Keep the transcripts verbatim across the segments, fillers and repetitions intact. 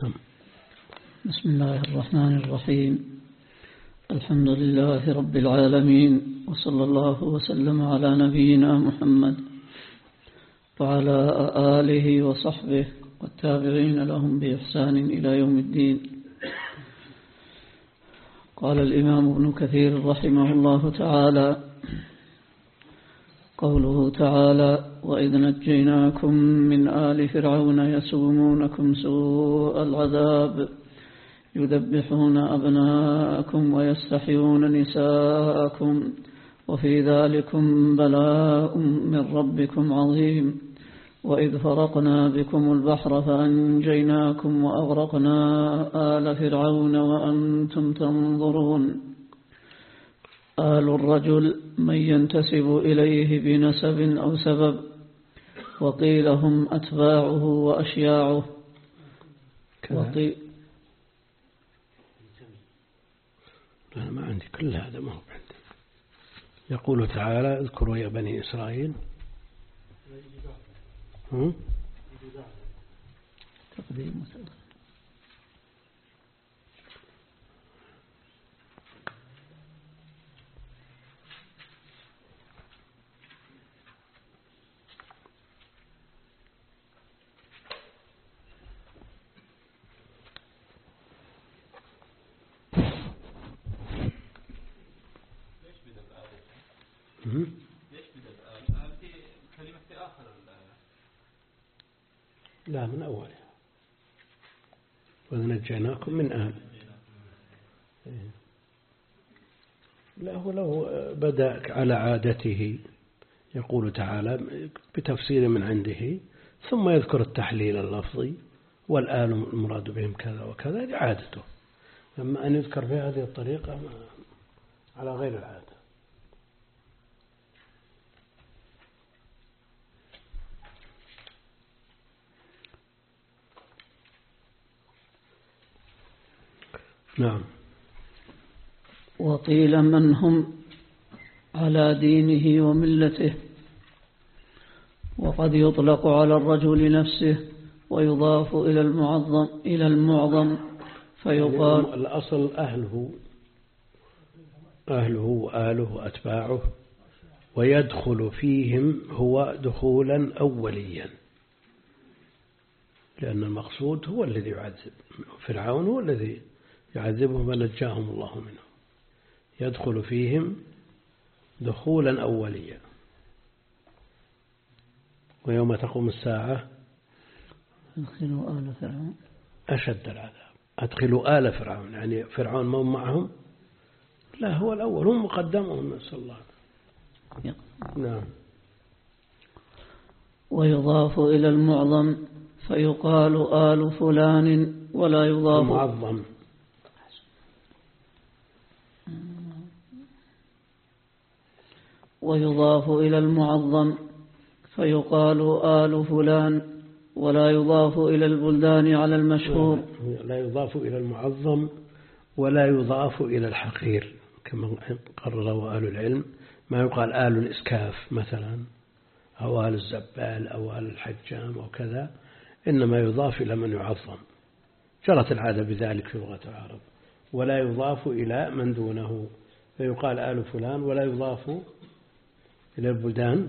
بسم الله الرحمن الرحيم. الحمد لله رب العالمين، وصلى الله وسلم على نبينا محمد وعلى آله وصحبه والتابعين لهم بإحسان إلى يوم الدين. قال الإمام ابن كثير رحمه الله تعالى: قوله تعالى: وإذ نجيناكم من آل فرعون يسومونكم سوء العذاب يذبحون أبناءكم ويستحيون نساءكم وفي ذلكم بلاء من ربكم عظيم. وإذ فرقنا بكم البحر فأنجيناكم وأغرقنا آل فرعون وأنتم تنظرون. آل الرجل من ينتسب إليه بنسب أو سبب، وقيل هم أتباعه وأشياعه. وقيل لا، ما عندي كل هذا، ما هو عندي. يقول تعالى: اذكروا يا بني إسرائيل. هم؟ تقديم مثلا. لا، من أولها. وإذ نجيناكم من آل. لا، هو لو بدأ على عادته يقول تعالى بتفسير من عنده، ثم يذكر التحليل اللفظي والآل المراد بهم كذا وكذا، هذه عادته. أما أن يذكر في هذه الطريقة على غير العادة. نعم. وقيل من هم على دينه وملته، وقد يطلق على الرجل نفسه ويضاف إلى المعظم إلى المعظم فيقال يعني الأصل أهله أهله وآله وأتباعه، ويدخل فيهم هو دخولا أوليا، لأن المقصود هو الذي يعذب. فرعون هو الذي يعذبهم ونجاهم الله منه، يدخل فيهم دخولا أوليا. ويوم تقوم الساعة أدخلوا آل فرعون أشد العذاب. أدخلوا آل فرعون، يعني فرعون ما هم معهم، لا، هو الأول، هم مقدمهم، نسأل الله. نعم. ويضاف إلى المعظم فيقال آل فلان، ولا يضاف المعظم ويضاف إلى المعظم فيقال آل فلان، ولا يضاف إلى البلدان على المشهور. لا يضاف إلى المعظم ولا يضاف إلى الحقير، كما قرره أهل العلم. ما يقال آل الإسكاف مثلا، أو آل الزبال، أو آل الحجام، أو كذا، إنما يضاف إلى من يعظم، جرت العادة بذلك في لغة العرب. ولا يضاف إلى من دونه، فيقال آل فلان ولا يضاف إلى البلدان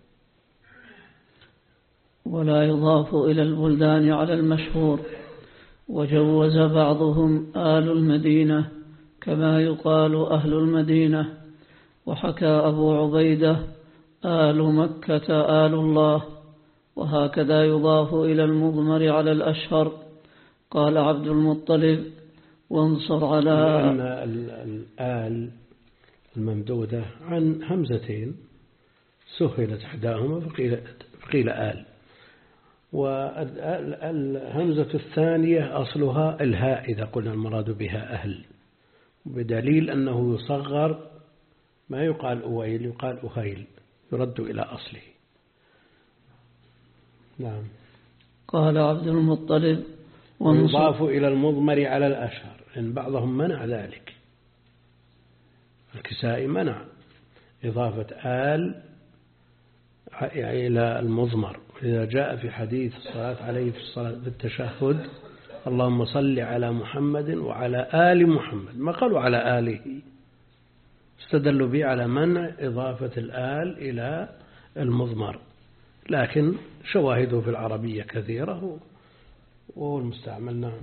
ولا يضاف إلى البلدان على المشهور. وجوز بعضهم آل المدينة كما يقال أهل المدينة. وحكى أبو عبيدة آل مكة آل الله، وهكذا يضاف إلى المضمر على الأشهر. قال عبد المطلب: وانصر على أن الآل الممدودة عن همزتين سهلت إحداهما فقيل, فقيل آل، والهمزة الثانية أصلها الهاء إذا قلنا المراد بها أهل، بدليل أنه يصغر، ما يقال أويل، يقال أهيل، يرد إلى أصله. نعم. قال عبد المطلب: ويضاف إلى المضمر على الأشهر، لأن بعضهم منع ذلك. الكسائي منع إضافة آل إلى المضمر. إذا جاء في حديث الصلاة عليه في الصلاة بالتشهد اللهم صل على محمد وعلى آل محمد، ما قالوا على آله، استدلوا به على منع إضافة الآل إلى المضمر، لكن شواهده في العربية كثيرة وهو المستعمل. نعم.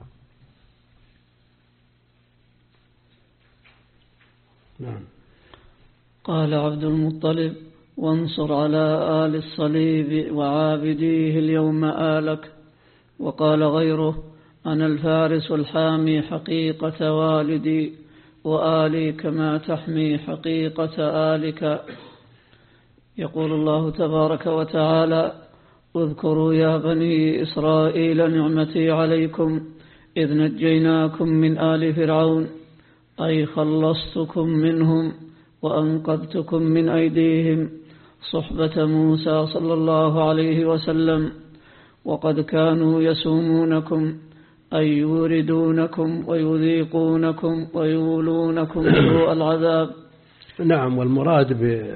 نعم. قال عبد المطلب: وانصر على آل الصليب وعابديه اليوم آلك. وقال غيره: أنا الفارس الحامي حقيقة والدي، وآلي كما تحمي حقيقة آلك. يقول الله تبارك وتعالى: اذكروا يا بني إسرائيل نعمتي عليكم إذ نجيناكم من آل فرعون، أي خلصتكم منهم وأنقذتكم من أيديهم، صحبة موسى صلى الله عليه وسلم. وقد كانوا يسومونكم، أي يوردونكم ويذيقونكم ويولونكم سوء العذاب. نعم. والمراد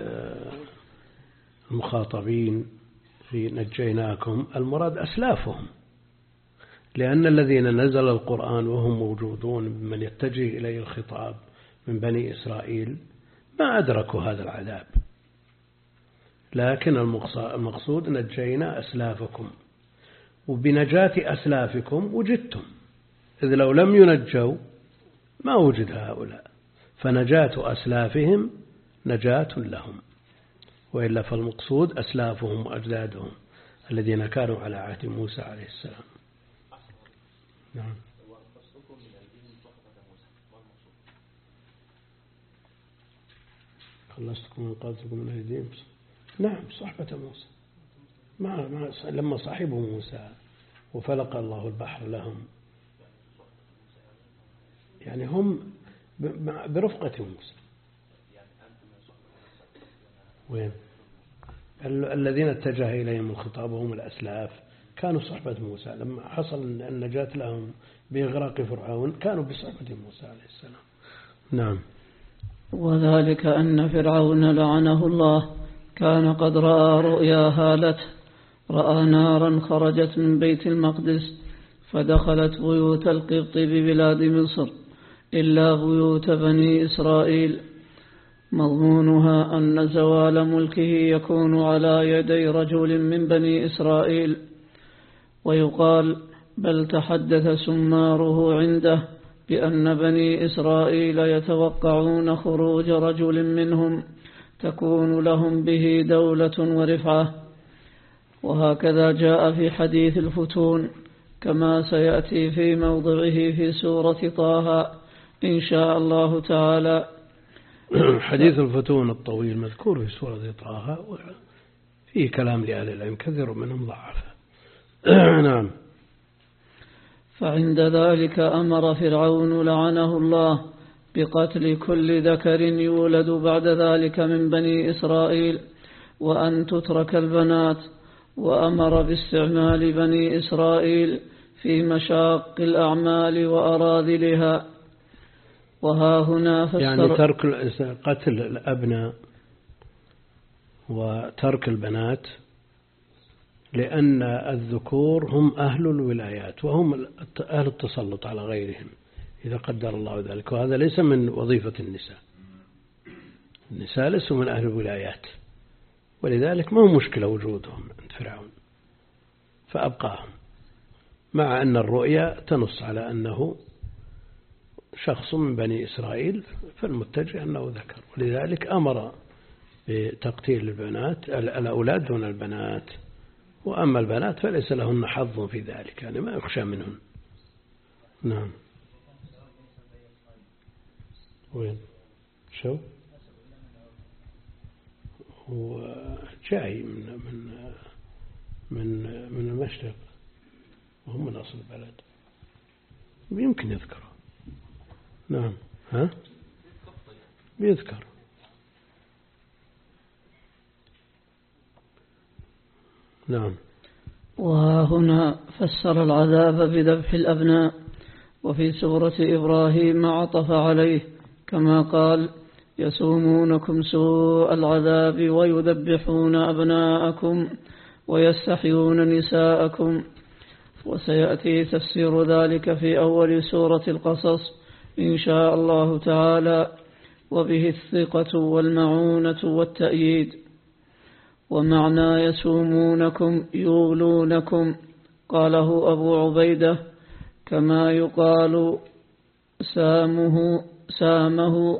بالمخاطبين في نجيناكم المراد أسلافهم، لأن الذين نزل القرآن وهم موجودون من يتجه إليه الخطاب من بني إسرائيل ما أدركوا هذا العذاب، لكن المقصود نجينا أسلافكم، وبنجاة أسلافكم وجدتم، إذ لو لم ينجوا ما وجد هؤلاء، فنجاة أسلافهم نجاة لهم، وإلا فالمقصود أسلافهم وأجدادهم الذين كانوا على عهد موسى عليه السلام. نعم. خلصتكم من قاتلكم من أيديهم. نعم، صحبة موسى، مع مع لما صاحبوا موسى وفلق الله البحر لهم، يعني هم برفقة موسى. وين الذين اتجه إليهم الخطاب وهم الأسلاف كانوا صحبة موسى، لما حصل النجاة لهم بإغراق فرعون كانوا بصحبة موسى عليه السلام. نعم. وذلك أن فرعون لعنه الله كان قد رأى رؤيا هالته، رأى نارا خرجت من بيت المقدس فدخلت بيوت القبط ببلاد مصر إلا بيوت بني إسرائيل، مضمونها أن زوال ملكه يكون على يدي رجل من بني إسرائيل. ويقال: بل تحدث سماره عنده بأن بني إسرائيل يتوقعون خروج رجل منهم تكون لهم به دولة ورفعة. وهكذا جاء في حديث الفتون كما سيأتي في موضعه في سورة طه إن شاء الله تعالى. حديث الفتون الطويل مذكور في سورة طه، فيه كلام لأهل العلم كثير منهم ضعف. نعم. فعند ذلك أمر فرعون لعنه الله بقتل كل ذكر يولد بعد ذلك من بني إسرائيل، وأن تترك البنات، وأمر باستعمال بني إسرائيل في مشاق الأعمال وأراذلها. وها هنا فسر يعني ترك قتل الأبناء وترك البنات، لأن الذكور هم أهل الولايات وهم أهل التسلط على غيرهم إذا قدر الله ذلك، وهذا ليس من وظيفة النساء. النساء ليسوا من أهل الولايات، ولذلك ما هو مشكلة وجودهم عند فرعون فأبقاهم، مع أن الرؤيا تنص على أنه شخص من بني إسرائيل فالمتجه أنه ذكر، ولذلك أمر بتقتيل البنات الأولاد دون البنات، وأما البنات فليس لهن حظ في ذلك، يعني ما يخشى منهن. نعم. وين شو هو جاي من من من من المشرق وهم من أصل البلد، يمكن يذكره. نعم. ها بيذكر. نعم. وها هنا فسر العذاب بذبح الأبناء، وفي سورة إبراهيم عطف عليه كما قال: يسومونكم سوء العذاب ويذبحون أبناءكم ويستحيون نساءكم. وسيأتي تفسير ذلك في أول سورة القصص إن شاء الله تعالى، وبه الثقة والمعونة والتأييد. ومعنى يسومونكم يولونكم قاله أبو عبيدة كما يقال سامه سامه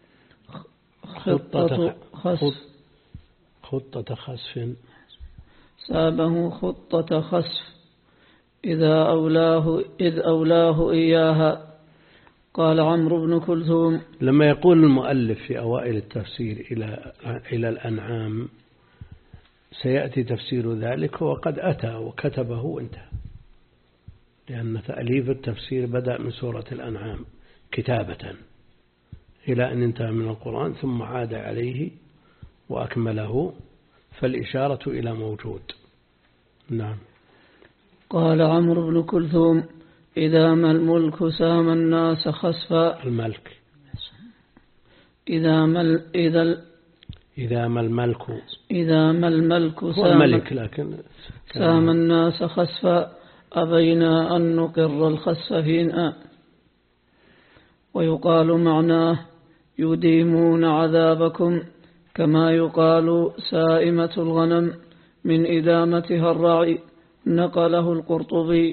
خطة خسف خطة خسف سامه خطة خسف إذا أولاه إذ أولاه إياها. قال عمرو بن كلثوم لما يقول المؤلف في أوائل التفسير إلى إلى الأنعام سيأتي تفسير ذلك وقد أتى وكتبه وانتهى، لأن تأليف التفسير بدأ من سورة الأنعام كتابة إلى أن انتهى من القرآن ثم عاد عليه وأكمله، فالإشارة إلى موجود. نعم. قال عمرو بن كلثوم إذا ما الملك سام الناس خسفا. الملك إذا ما إذا إذا ما الملك إذا ما الملك هو سام الملك لكن سام الناس خسفا أبينا أن نقر الخسف فينا. ويقال معناه يديمون عذابكم كما يقال سائمة الغنم من إدامتها الرعي، نقله القرطبي.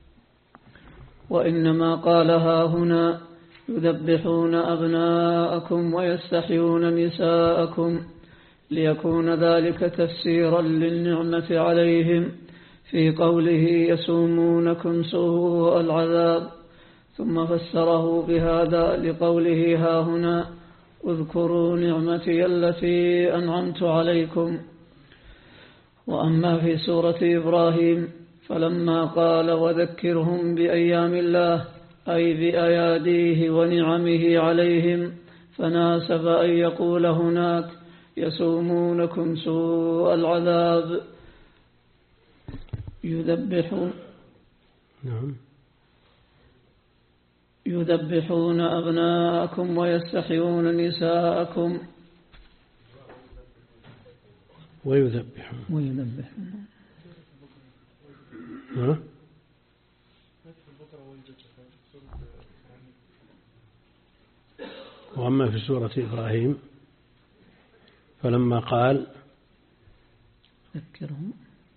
وإنما قالها هنا يذبحون أبناءكم ويستحيون نساءكم ليكون ذلك تفسيرا للنعمة عليهم في قوله يسومونكم سوء العذاب، ثم فسره بهذا لقوله ها هنا اذكروا نعمتي التي أنعمت عليكم. وأما في سورة إبراهيم فلما قال وذكرهم بأيام الله أي بأياديه ونعمه عليهم، فناسب أن يقول هناك يسومونكم سوء العذاب يذبحون نعم يذبحون أبناءكم ويستحيون نساءكم ويذبحون ويذبحون ها؟ وأما في سورة إبراهيم فلما قال ذكرهم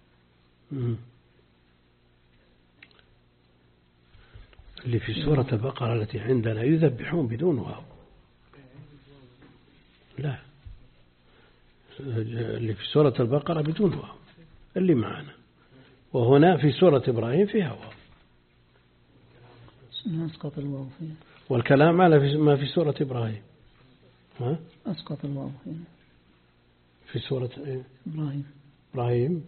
اللي في سورة البقرة التي عندنا يذبحون بدون واو، لا اللي في سورة البقرة بدون واو اللي معنا، وهنا في سورة إبراهيم فيها واو. أسقط الواو فيها والكلام على ما في سورة إبراهيم. ها؟ أسقط الواو فيها في سورة إبراهيم إبراهيم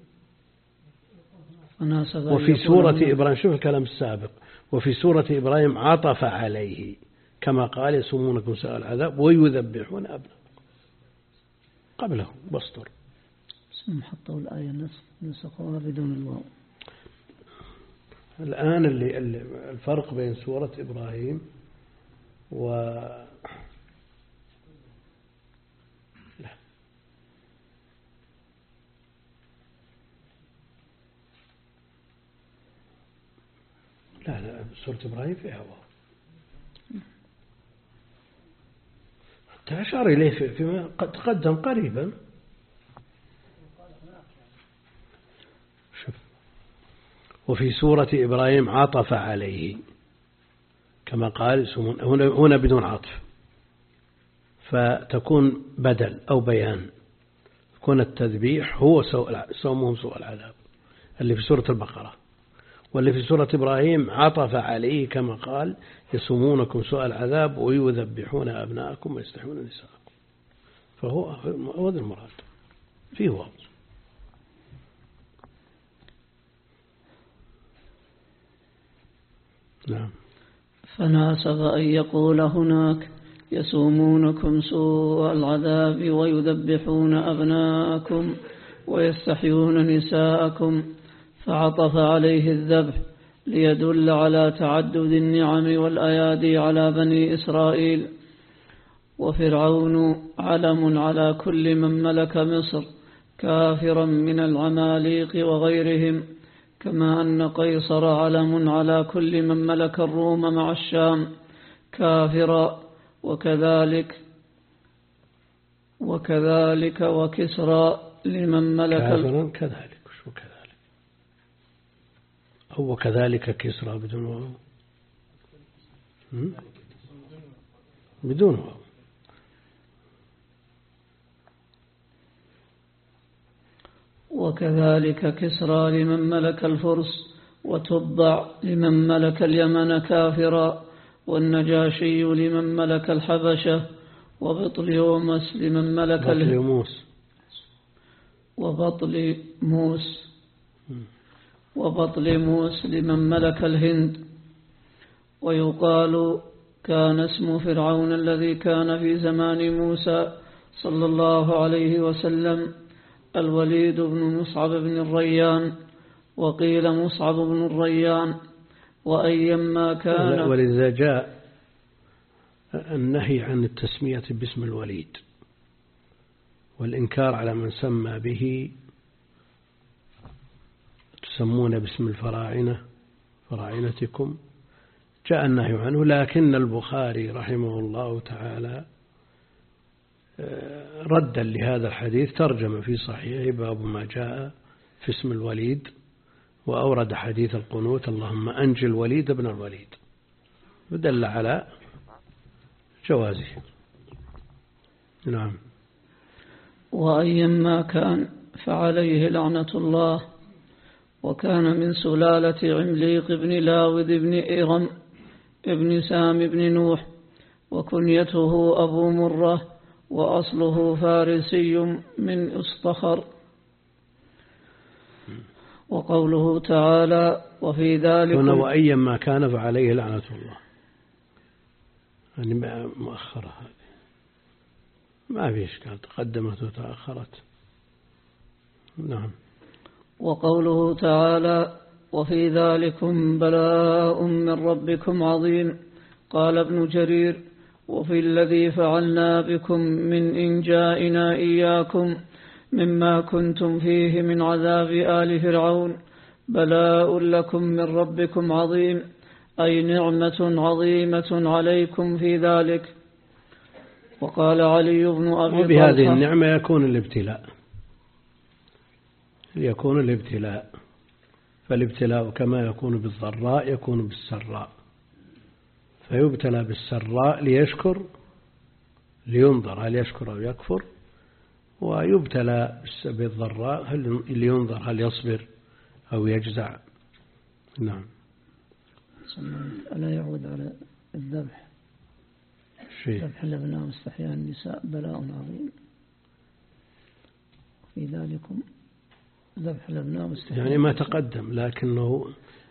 فناسب وفي سورة إبراهيم شوف الكلام السابق، وفي سورة إبراهيم عطف عليه كما قال يسومونكم سوء العذاب ويذبحون أبناءكم قبله بسطر. ثم حطوا الآية نسخوها بدون الواو. الآن اللي الفرق بين سورة إبراهيم و لا لا لا سورة إبراهيم فيها واو، أشار إليه فيما قد تقدم قريبا. شوف وفي سورة إبراهيم عطف عليه كما قال هنا هنا بدون عطف، فتكون بدل أو بيان، يكون التذبيح هو صومهم سوء العذاب اللي في سورة البقرة، واللي في سورة إبراهيم عطف عليه كما قال يسومونكم سوء العذاب ويذبحون أبناءكم ويستحيون نساءكم، فهو هذا المراد فيه واو. نعم. فناسب أن يقول هناك يسومونكم سوء العذاب ويذبحون أبناءكم ويستحيون نساءكم، فعطف عليه الذبح ليدل على تعدد النعم والأيادي على بني إسرائيل. وفرعون علم على كل من ملك مصر كافرا من العماليق وغيرهم، كما أن قيصر علم على كل من ملك الروم مع الشام كافرا، وكذلك وكذلك وكسرى لمن ملك كافرا كذلك شو كذلك هو كذلك كسرى بدون واو بدون واو وكذلك كسرى لمن ملك الفرس، وتبع لمن ملك اليمن كافرا، والنجاشي لمن ملك الحبشة، وبطليموس لمن ملك بطليموس وبطليموس وبطليموس لمن ملك الهند. ويقال كان اسم فرعون الذي كان في زمان موسى صلى الله عليه وسلم الوليد بن مصعب بن الريان، وقيل مصعب بن الريان. وأيما كان، ولذا جاء النهي عن التسمية باسم الوليد والإنكار على من سمى به، تسمون باسم الفراعنة فراعنتكم، جاء النهي عنه. لكن البخاري رحمه الله تعالى ردا لهذا الحديث ترجم في صحيحه باب ما جاء في اسم الوليد، وأورد حديث القنوت اللهم أنجي الوليد بن الوليد، ودل على جوازه. نعم. وأيما كان فعليه لعنة الله. وكان من سلالة عمليق بن لاوذ بن إرم ابن سام بن نوح، وكنيته أبو مرة، وأصله فارسي من أصطخر. وقوله تعالى وفي ذلك هنا وأيما كان فعليه لعنة الله، يعني مؤخرة هذه ما في إشكال، تقدمت وتأخرت. نعم. وقوله تعالى وفي ذلكم بلاء من ربكم عظيم. قال ابن جرير وفي الذي فعلنا بكم من إنجائنا إياكم مما كنتم فيه من عذاب آل فرعون بلاء لكم من ربكم عظيم، أي نعمة عظيمة عليكم في ذلك. وقال علي بن أبي طلحة وبهذه النعمة يكون الابتلاء يكون الابتلاء فالابتلاء كما يكون بالضراء يكون بالسراء، فيبتلى بالسراء ليشكر لينظر هل يشكر أو يكفر، ويبتلى بالضراء هل لينظر هل يصبر أو يجزع. نعم. ألا يعود على الذبح شيء ذبح الأبناء واستحياء النساء بلاء عظيم، في ذلكم ذبح الأبناء واستحياء يعني ما تقدم، لكنه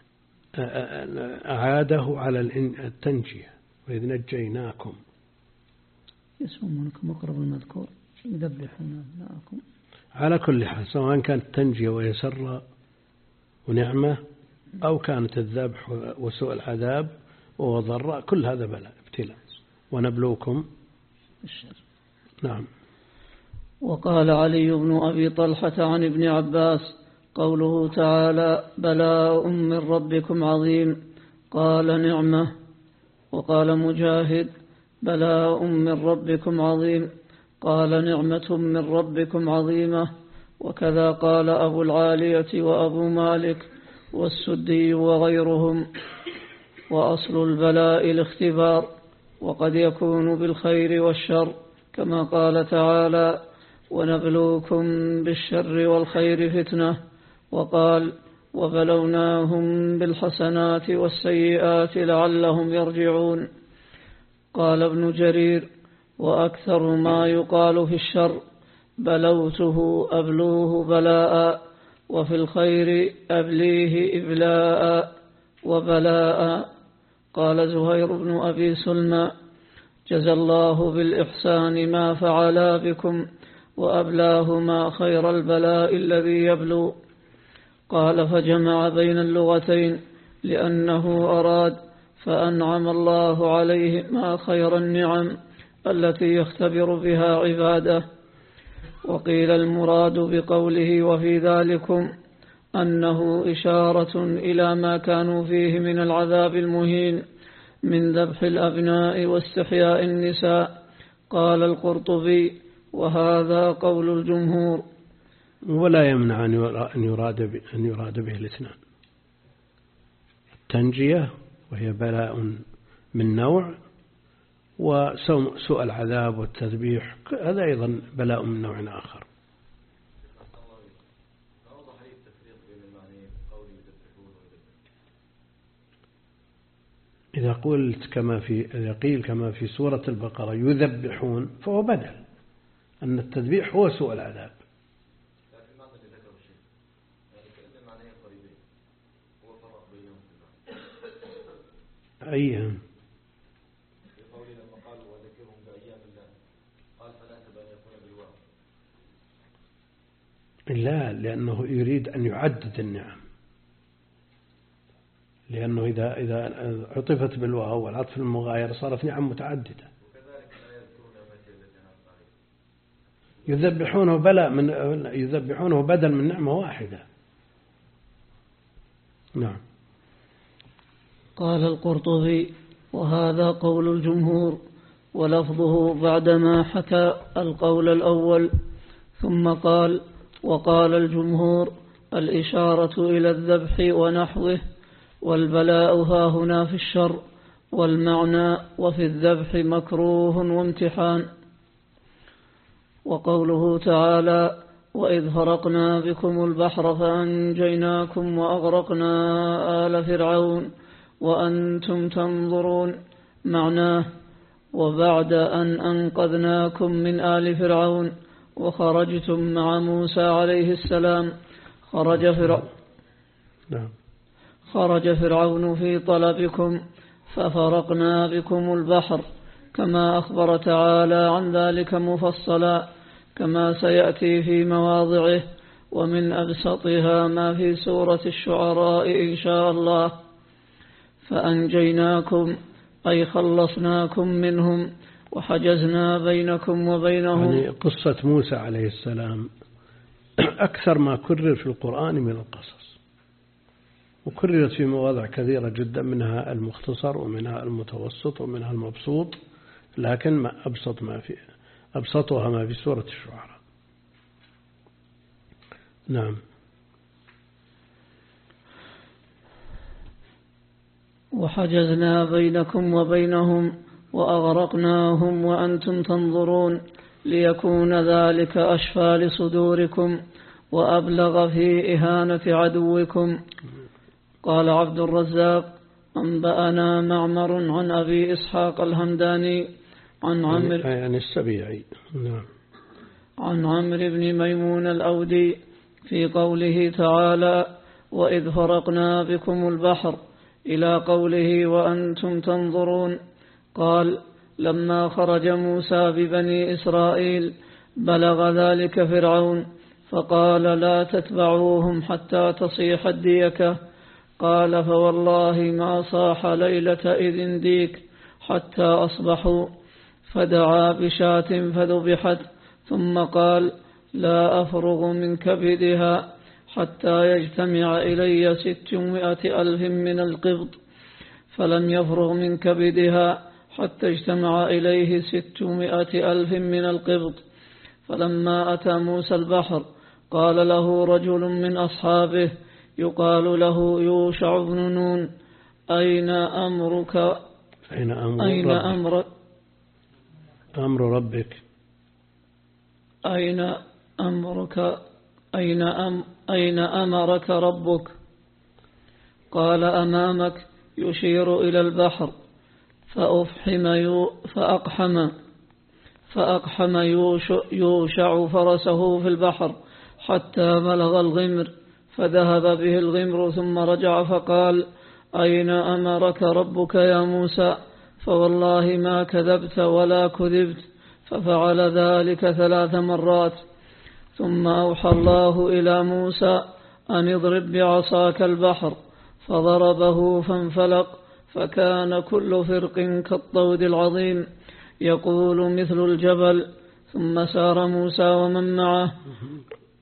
أعاده على التنجية وإذ نجيناكم يسمونكم أقرب المذكور يذبحون أبناءكم. على كل حال سواء كانت تنجية ويسر ونعمة أو كانت الذبح وسوء العذاب وضراء، كل هذا بلاء ابتلاء ونبلوكم الشر. نعم. وقال علي بن أبي طلحة عن ابن عباس قوله تعالى بلاء من ربكم عظيم قال نعمة. وقال مجاهد بلاء من ربكم عظيم قال نعمة من ربكم عظيمة. وكذا قال أبو العالية وأبو مالك والسدي وغيرهم. وأصل البلاء الاختبار، وقد يكون بالخير والشر كما قال تعالى ونبلوكم بالشر والخير فتنة. وقال وبلوناهم بالحسنات والسيئات لعلهم يرجعون. قال ابن جرير وأكثر ما يقال في الشر بلوته أبلوه بلاء، وفي الخير أبليه إبلاء وبلاء. قال زهير بن أبي سلمى جزى الله بالإحسان ما فعلا بكم وأبلاهما خير البلاء الذي يبلو. قال فجمع بين اللغتين لأنه أراد فأنعم الله عليهما خير النعم التي يختبر بها عباده. وقيل المراد بقوله وفي ذلكم أنه إشارة إلى ما كانوا فيه من العذاب المهين من ذبح الأبناء واستحياء النساء. قال القرطبي: وهذا قول الجمهور. ولا يمنع أن يراد أن يراد به الاثنان، التنجية وهي بلاء من نوع، وسوء العذاب والتذبيح هذا أيضا بلاء من نوع آخر. إذا قلت كما في إذا قيل كما في سورة البقرة يذبحون فهو بدل أن التذبيح هو سوء العذاب. لكن ماذا اللي ذكر الشيء؟ يعني كأن معناه قريبين، هو فرق بينهم في المعنى. أيهم؟ في قوله لما قالوا وذكرهم بأيام الله قال فناسب أن يكون بالواو. لا، لأنه يريد أن يعدد النعم، لأنه إذا إذا عطفت بالواو والعطف المغاير صارت نعم متعددة. وكذلك لا يذكرون مثل الذين يذبحونه بلا من يذبحونه بدل من نعمة واحدة. نعم. قال القرطبي: وهذا قول الجمهور، ولفظه بعدما حكى القول الأول ثم قال: وقال الجمهور الإشارة إلى الذبح ونحوه، والبلاء ها هنا في الشر، والمعنى وفي الذبح مكروه وامتحان. وقوله تعالى: وإذ فرقنا بكم البحر فأنجيناكم وأغرقنا آل فرعون وأنتم تنظرون، معناه: وبعد أن أنقذناكم من آل فرعون وخرجتم مع موسى عليه السلام خرج فرعون خرج فرعون في طلبكم ففرقنا بكم البحر، كما أخبر تعالى عن ذلك مفصلا كما سيأتي في مواضعه، ومن أبسطها ما في سورة الشعراء إن شاء الله. فأنجيناكم أي خلصناكم منهم وحجزنا بينكم وبينهم. يعني قصة موسى عليه السلام أكثر ما كرر في القرآن من القصص، وكررت في مواضع كثيرة جدا، منها المختصر ومنها المتوسط ومنها المبسوط، لكن ما أبسط ما في أبسطها ما في سورة الشعراء. نعم. وحجزنا بينكم وبينهم وأغرقناهم وأنتم تنظرون، ليكون ذلك أشفى لصدوركم وأبلغ في إهانة عدوكم. قال عبد الرزاق: أنبأنا معمر عن أبي إسحاق الهمداني عن عمرو يعني السبيعي نعم عن عمرو بن ميمون الأودي في قوله تعالى: وإذ فرقنا بكم البحر، إلى قوله وأنتم تنظرون. قال: لما خرج موسى ببني إسرائيل بلغ ذلك فرعون فقال: لا تتبعوهم حتى تصيح الديكة. قال: فوالله ما صاح ليلة إذ ديك حتى أصبحوا، فدعا بشاة فذبحت، ثم قال: لا أفرغ من كبدها حتى يجتمع إلي ستمائة ألف من القبط، فلم يفرغ من كبدها حتى اجتمع إليه ستمائة ألف من القبط. فلما أتى موسى البحر قال له رجل من أصحابه يقال له يوشع بن نون: أين أمرك؟ أين أمر أين ربك؟ أمر أمر ربك؟ أين أمرك؟ أين أم أين أمرك ربك؟ قال: أمامك، يشير إلى البحر. فأفحم يو فأقحم فأقحم يوشع فرسه في البحر حتى بلغ الغمر، فذهب به الغمر ثم رجع فقال: أين أمرك ربك يا موسى؟ فوالله ما كذبت ولا كذبت. ففعل ذلك ثلاث مرات، ثم أوحى الله إلى موسى أن اضرب بعصاك البحر، فضربه فانفلق، فكان كل فرق كالطود العظيم يقول مثل الجبل. ثم سار موسى ومن معه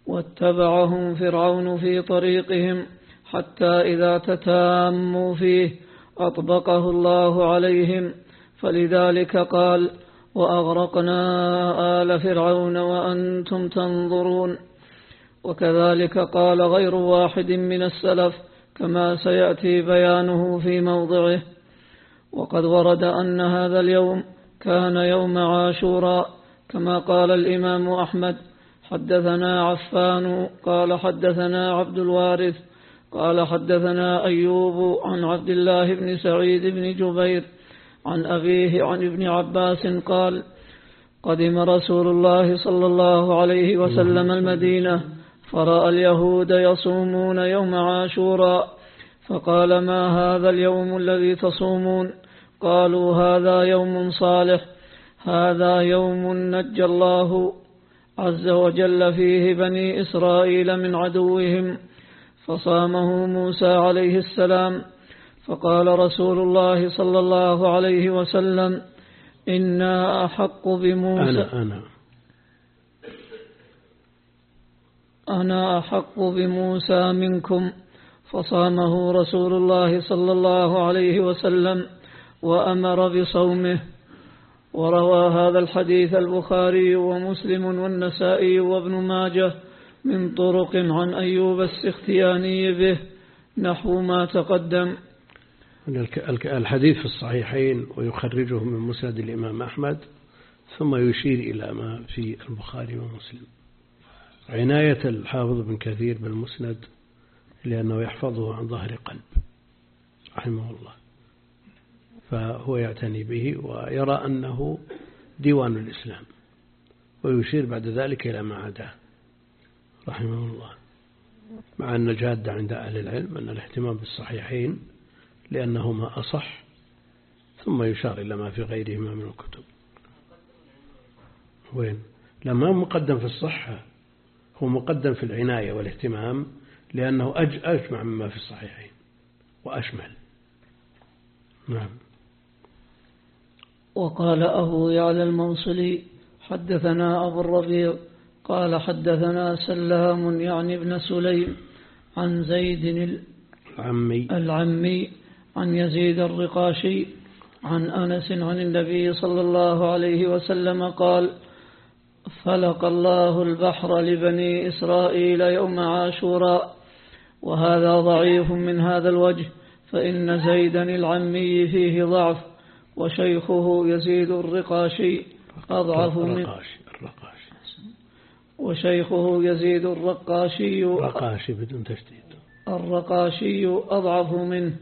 واتبعهم فرعون في طريقهم حتى إذا تتاموا فيه أطبقه الله عليهم، فلذلك قال: وأغرقنا آل فرعون وأنتم تنظرون. وكذلك قال غير واحد من السلف كما سيأتي بيانه في موضعه. وقد ورد أن هذا اليوم كان يوم عاشوراء كما قال الإمام أحمد: حدثنا عفان قال حدثنا عبد الوارث قال حدثنا أيوب عن عبد الله بن سعيد بن جبير عن أبيه عن ابن عباس قال: قدم رسول الله صلى الله عليه وسلم المدينة فرأى اليهود يصومون يوم عاشوراء، فقال: ما هذا اليوم الذي تصومون؟ قالوا: هذا يوم صالح، هذا يوم نجى الله عز وجل فيه بني إسرائيل من عدوهم، فصامه موسى عليه السلام. فقال رسول الله صلى الله عليه وسلم: إنا أحق بموسى أنا أنا أنا أحق بموسى منكم، فصامه رسول الله صلى الله عليه وسلم وأمر بصومه. وروى هذا الحديث البخاري ومسلم والنسائي وابن ماجه من طرق عن أيوب السختياني به نحو ما تقدم. الحديث في الصحيحين ويخرجه من مسند الإمام أحمد، ثم يشير إلى ما في البخاري ومسلم. عناية الحافظ بن كثير بالمسند لأنه يحفظه عن ظهر قلب رحمه الله، فهو يعتني به ويرى أنه ديوان الإسلام، ويشير بعد ذلك إلى ما عداه رحمه الله، مع أن الجاد عند أهل العلم أن الاهتمام بالصحيحين لأنهما أصح، ثم يشار إلى ما في غيرهما من الكتب. وين؟ لما مقدم في الصحة، هو مقدم في العناية والاهتمام لأنه أجمع مما في الصحيحين وأشمل. نعم. وقال أبو يعلى الموصلي: حدثنا أبو الربيع قال حدثنا سلام يعني ابن سليم عن زيد العمي, العمي عن يزيد الرقاشي عن أنس عن النبي صلى الله عليه وسلم قال: فلق الله البحر لبني إسرائيل يوم عاشوراء. وهذا ضعيف من هذا الوجه، فإن زيدا العمي فيه ضعف، وشيخه يزيد الرقاشي أضعف من وشيخه يزيد الرقاشي الرقاشي بدون تشديد الرقاشي أضعف منه.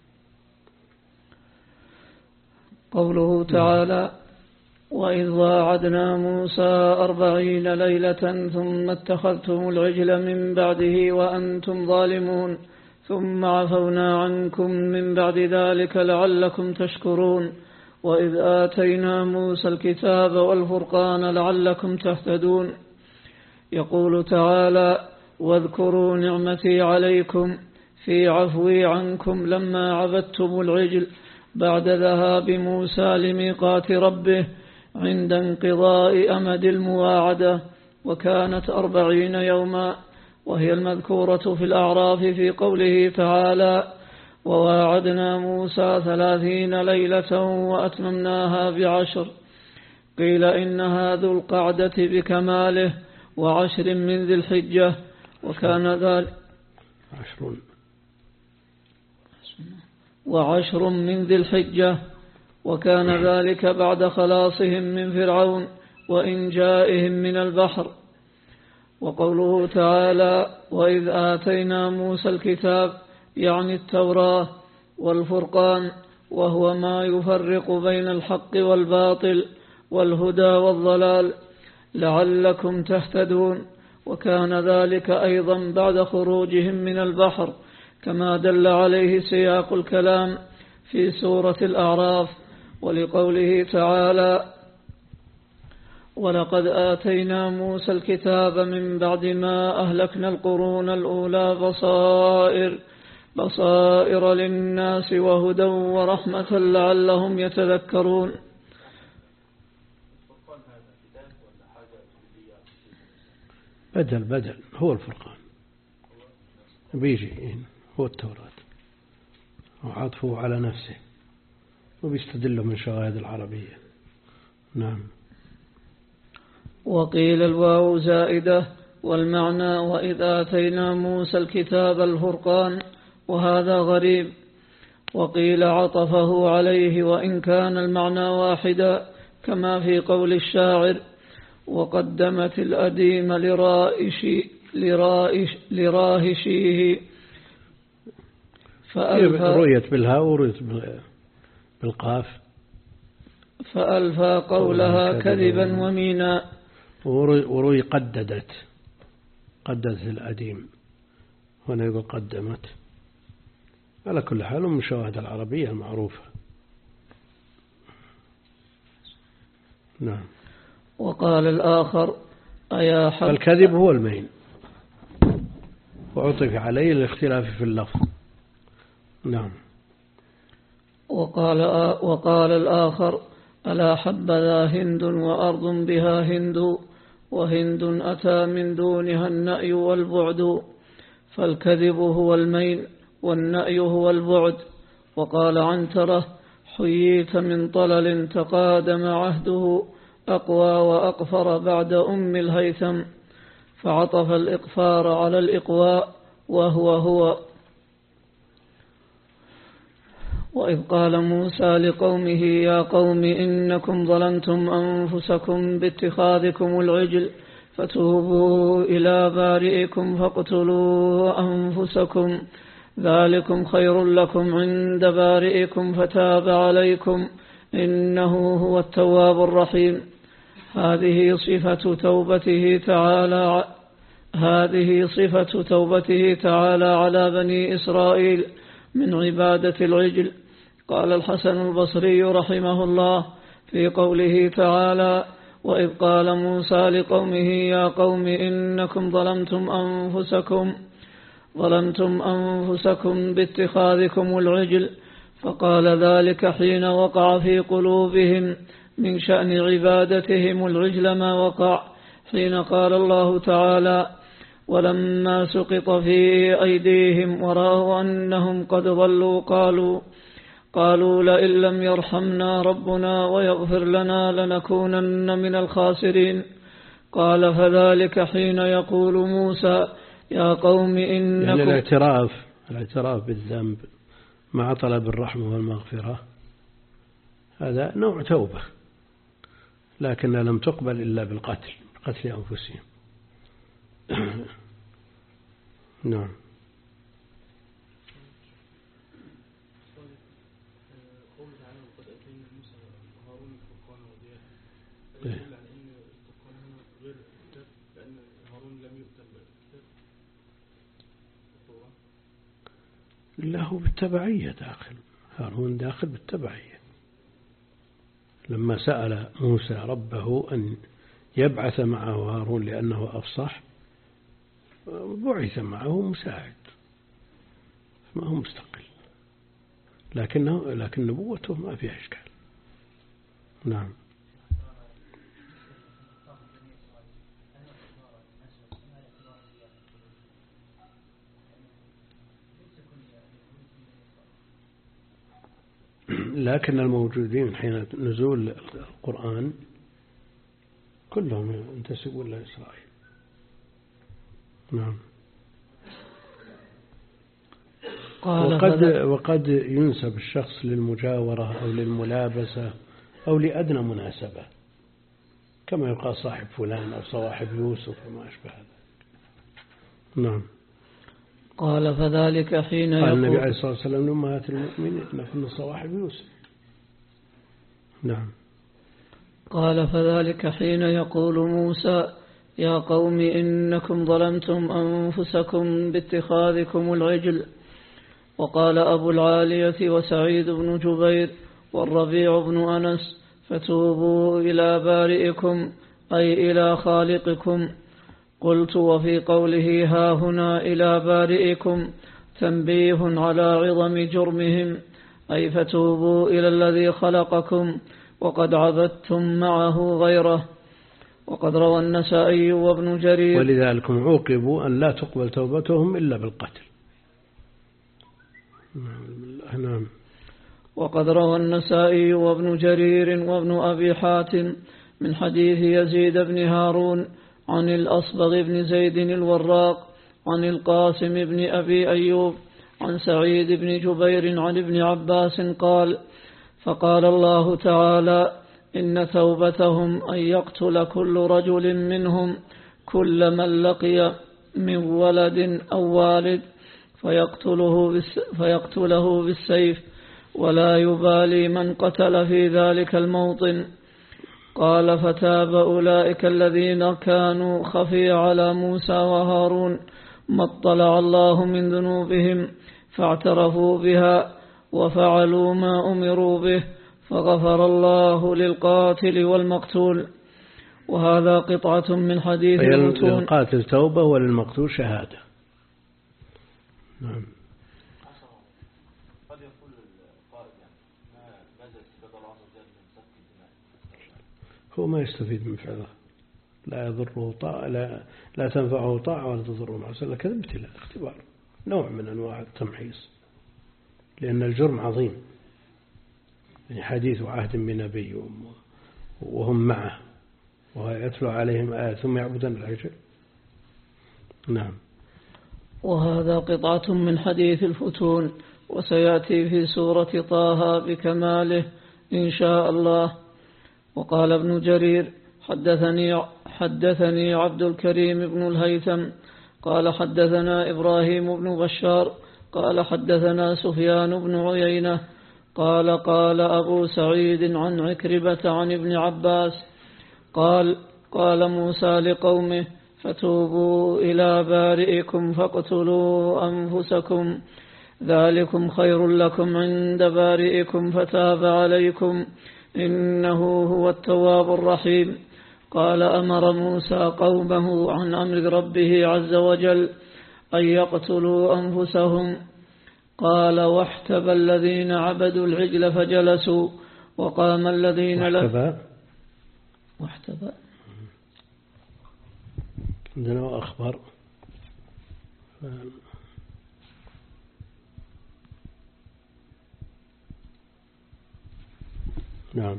قوله تعالى: وإذ واعدنا موسى أربعين ليلة ثم اتخذتم العجل من بعده وأنتم ظالمون ثم عفونا عنكم من بعد ذلك لعلكم تشكرون. وإذ آتينا موسى الكتاب والفرقان لعلكم تهتدون. يقول تعالى: واذكروا نعمتي عليكم في عفوي عنكم لما عبدتم العجل بعد ذهاب موسى لميقات ربه عند انقضاء أمد المواعدة، وكانت أربعين يوما، وهي المذكورة في الأعراف في قوله تعالى: وواعدنا موسى ثلاثين ليلة وأتممناها بعشر. قيل إنها ذو القعدة بكماله وعشر من ذي الحجة، وكان ذلك عشر وعشر من ذي الحجة، وكان ذلك بعد خلاصهم من فرعون وإنجائهم من البحر. وقوله تعالى: وإذ آتينا موسى الكتاب، يعني التوراة والفرقان، وهو ما يفرق بين الحق والباطل والهدى والضلال لعلكم تهتدون. وكان ذلك أيضا بعد خروجهم من البحر، كما دل عليه سياق الكلام في سورة الأعراف. ولقوله تعالى: ولقد آتينا موسى الكتاب من بعد ما أهلكنا القرون الأولى بصائر بصائر للناس وهدى ورحمة لعلهم بدل بدل هو الفرقان بيجي هو التوراة وعطفه على نفسه وبيستدله من شواهد العربية. نعم. وقيل الواو زائدة والمعنى وإذ آتينا موسى الكتاب الفرقان، وهذا غريب. وقيل عطفه عليه وإن كان المعنى واحدا كما في قول الشاعر وقدمت الأديم لرائش لرائش لراهشيه رؤيت بالهاء ورؤيت بالقاف فألفى قولها كذبا ومينا، وروي قددت قددت الأديم هنا يقول قدمت. على كل حال من شواهد العربية المعروفة. نعم. وقال الآخر أيا حب الكذب هو المين وعطف عليه الاختلاف في اللفظ. نعم. وقال, وقال الآخر ألا حبذا هند وأرض بها هند وهند أتى من دونها النأي والبعد، فالكذب هو المين والنأي هو البعد. وقال عنترة حييت من طلل تقادم عهده أقوى وأقفر بعد أم الهيثم، فعطف الإقفار على الإقواء وهو هو. وإذ قال موسى لقومه يا قوم إنكم ظلمتم أنفسكم باتخاذكم العجل فتوبوا إلى بارئكم فاقتلوا أنفسكم ذلكم خير لكم عند بارئكم فتاب عليكم إنه هو التواب الرحيم. هذه صفة توبته تعالى هذه صفة توبته تعالى على بني إسرائيل من عبادة العجل. قال الحسن البصري رحمه الله في قوله تعالى وإذ قال موسى لقومه يا قوم إنكم ظلمتم أنفسكم ظلمتم أنفسكم باتخاذكم العجل، فقال ذلك حين وقع في قلوبهم من شأن عبادتهم العجل ما وقع حين قال الله تعالى ولما سقط في أيديهم ورأوا أنهم قد ضلوا قالوا قالوا لئن لم يرحمنا ربنا ويغفر لنا لنكونن من الخاسرين. قال فذلك حين يقول موسى يا قوم إنكم يعني الاعتراف الاعتراف بالذنب مع طلب الرحمة والمغفرة هذا نوع توبة، لكن لم تقبل إلا بالقتل قتل أنفسهم. نعم. له بالتبعية داخل، هارون داخل بالتبعية. لما سأل موسى ربه أن يبعث معه هارون لأنه أفصح بعث معه مساعد ما هو مستقل، لكنه لكن نبوته ما فيها إشكال. نعم. لكن الموجودين حين نزول القرآن كلهم ينتسبون إلى إسرائيل. نعم. وقد, وقد ينسب الشخص للمجاورة أو للملابسة أو لأدنى مناسبة كما يقال صاحب فلان أو صواحب يوسف وما أشبه هذا. نعم. قال فذلك حين قال يقول النبي عليه الصلاة والسلام لأمهات المؤمنين إن كنا صواحب يوسف. نعم. قال فذلك حين يقول موسى يا قوم إنكم ظلمتم أنفسكم باتخاذكم العجل. وقال أبو العالية وسعيد بن جبير والربيع بن أنس فتوبوا إلى بارئكم أي إلى خالقكم. قلت وفي قوله ها هنا إلى بارئكم تنبيه على عظم جرمهم أي فتوبوا إلى الذي خلقكم وقد عبدتم معه غيره. وقد روى النسائي وابن جرير. ولذلك عوقبوا أن لا تقبل توبتهم إلا بالقتل. نعم. وقد روى النسائي وابن جرير وابن أبي حاتم من حديث يزيد بن هارون عن الأصبغ بن زيد الوراق عن القاسم بن أبي أيوب عن سعيد بن جبير عن ابن عباس قال: فقال الله تعالى: إن توبتهم أن يقتل كل رجل منهم كل من لقي من ولد أو والد فيقتله, فيقتله بالسيف ولا يبالي من قتل في ذلك الموطن. قال: فتاب أولئك الذين كانوا خفي على موسى وهارون ما اطلع الله من ذنوبهم فاعترفوا بها وفعلوا ما أمروا به فغفر الله للقاتل والمقتول. وهذا قطعة من حديث المتون. للقاتل توبة وللمقتول شهادة. نعم. هو ما يستفيد من فعله، لا يضره طاعة، لا, لا تنفعه طاعة ولا تضره معصية، كذا ابتلاء اختبار، نوع من أنواع التمحيص، لأن الجرم عظيم. يعني حديث عهد بنبي وهم معه ويتلو عليهم آيات ثم يعبدون العجل. نعم. وهذا قطعة من حديث الفتون، وسيأتي في سورة طه بكماله إن شاء الله. وقال ابن جرير: حدثني, حدثني عبد الكريم بن الهيثم قال حدثنا إبراهيم بن بشار قال حدثنا سفيان بن عيينة قال قال أبو سعيد عن عكربة عن ابن عباس قال: قال موسى لقومه: فتوبوا إلى بارئكم فاقتلوا أنفسكم ذلكم خير لكم عند بارئكم فتاب عليكم إنه هو التواب الرحيم. قال: أمر موسى قومه عن أمر ربه عز وجل أن يقتلوا أنفسهم. قال: واحتبى الذين عبدوا العجل فجلسوا وقام الذين واحتبى واحتبى عندنا أخبار. نعم.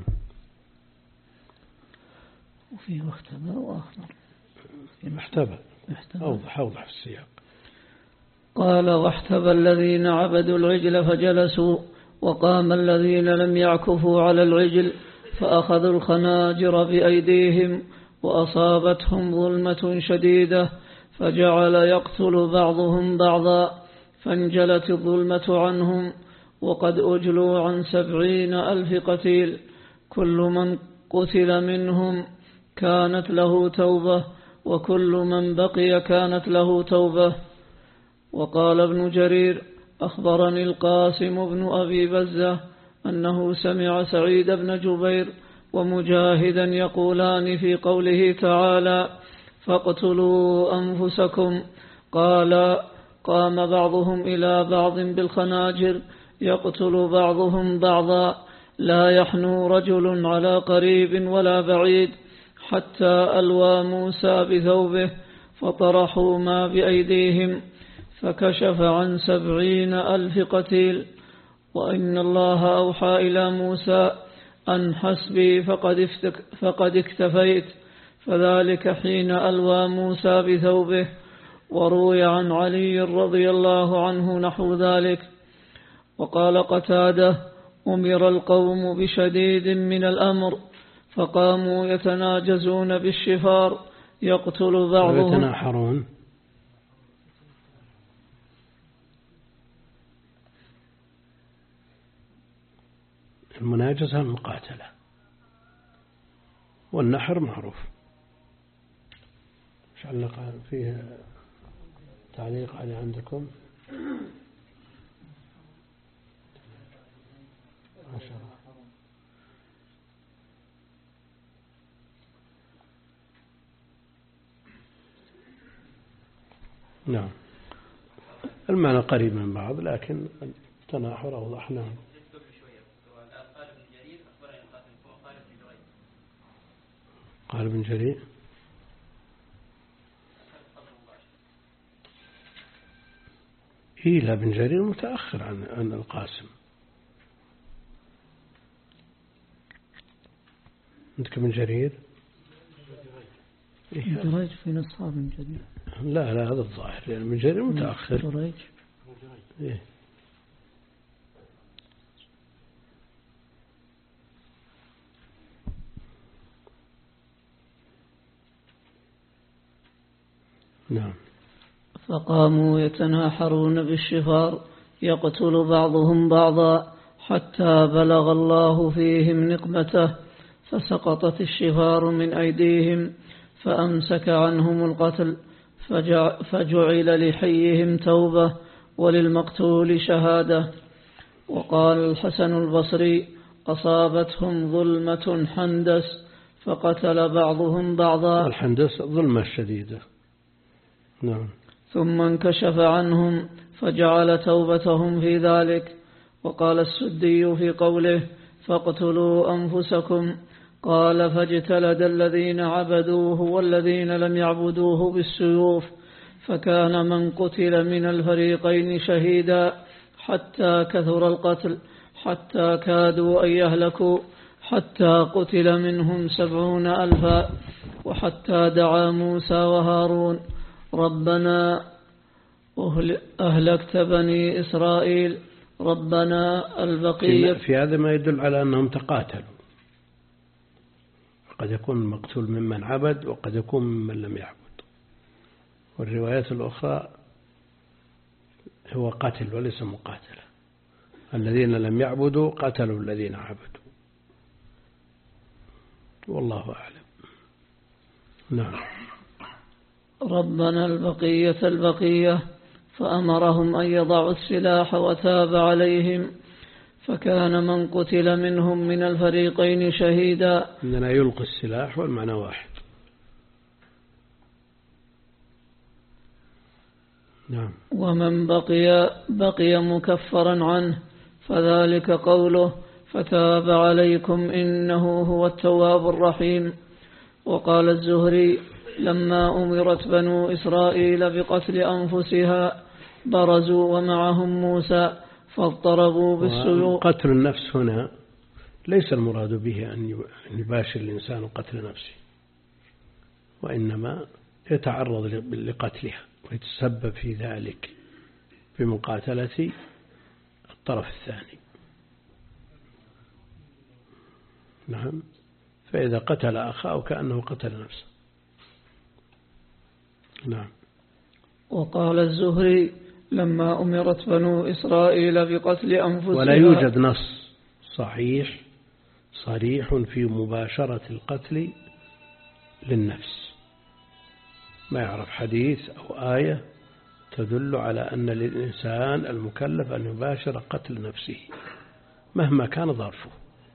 وفيه واحتبى وأخبر. احتبى أوضح أوضح في السياق. قال: واحتبى الذين عبدوا العجل فجلسوا وقام الذين لم يعكفوا على العجل فأخذوا الخناجر بأيديهم وأصابتهم ظلمة شديدة فجعل يقتل بعضهم بعضا فانجلت الظلمة عنهم وقد أجلوا عن سبعين ألف قتيل كل من قتل منهم كانت له توبة وكل من بقي كانت له توبة. وقال ابن جرير: أخبرني القاسم بن أبي بزة أنه سمع سعيد بن جبير ومجاهدا يقولان في قوله تعالى: فاقتلوا أنفسكم. قال: قام بعضهم إلى بعض بالخناجر يقتل بعضهم بعضا لا يحنو رجل على قريب ولا بعيد حتى ألوى موسى بثوبه فطرحوا ما بأيديهم فكشف عن سبعين ألف قتيل. وإن الله أوحى إلى موسى أن حسبي فقد, فقد اكتفيت فذلك حين ألوى موسى بثوبه. وروي عن علي رضي الله عنه نحو ذلك. وقال قتادة: أمر القوم بشديد من الأمر فقاموا يتناجزون بالشفار يقتل بعضهم ويتناحرون. المناجزة المقاتلة والنحر معروف. إن شاء الله قال فيه تعليق عليه عندكم ما شاء الله. نعم المعنى قريب من بعض لكن التناحر أوضح. نعم. قال ابن جرير هي لا بن جرير متأخر عن عن القاسم. عندك بن جرير؟ جريج في نصها بن جرير. لا لا هذا الظاهر يعني بن جرير متأخر. جريج. إيه. نعم. فقاموا يتناحرون بالشفار يقتل بعضهم بعضا حتى بلغ الله فيهم نقمته فسقطت الشفار من أيديهم فأمسك عنهم القتل فجعل لحيهم توبة وللمقتول شهادة. وقال الحسن البصري أصابتهم ظلمة حندس فقتل بعضهم بعضا. الحندس ظلمة شديدة. نعم. ثم انكشف عنهم فجعل توبتهم في ذلك. وقال السدي في قوله فاقتلوا أنفسكم قال فاجتلد الذين عبدوه والذين لم يعبدوه بالسيوف فكان من قتل من الفريقين شهيدا حتى كثر القتل حتى كادوا أن يهلكوا حتى قتل منهم سبعون ألفا. وحتى دعا موسى وهارون ربنا أهلكت بني إسرائيل ربنا البقية. في هذا ما يدل على أنهم تقاتلوا، قد يكون مقتول ممن عبد وقد يكون ممن لم يعبد. والروايات الأخرى هو قتل وليس مقاتلة، الذين لم يعبدوا قتلوا الذين عبدوا، والله أعلم. نعم. ربنا البقية البقية فأمرهم أن يضعوا السلاح وتاب عليهم فكان من قتل منهم من الفريقين شهيدا. إننا يلقي السلاح والمعنى واحد. نعم. ومن بقي بقي مكفرا عنه فذلك قوله فتاب عليكم إنه هو التواب الرحيم. وقال الزهري لما أمرت بنو إسرائيل بقتل أنفسها برزوا ومعهم موسى فاضطربوا بالسيوف. قتل النفس هنا ليس المراد به أن يباشر الإنسان قتل نفسه، وإنما يتعرض لقتلها ويتسبب في ذلك بمقاتلة الطرف الثاني. نعم. فإذا قتل أخاه كأنه قتل نفسه. نعم. وقال الزهري لما أمرت بنو إسرائيل بقتل أنفسها. ولا يوجد نص صحيح صريح في مباشرة القتل للنفس، ما يعرف حديث أو آية تدل على أن للإنسان المكلف أن يباشر قتل نفسه مهما كان ظرفه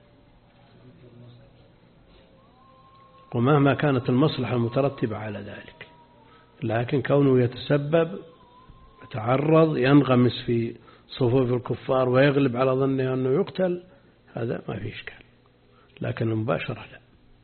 ومهما كانت المصلحة المترتبة على ذلك، لكن كونه يتسبب يتعرض ينغمس في صفوف الكفار ويغلب على ظنه أنه يقتل هذا ما فيه إشكال، لكن المباشرة لا.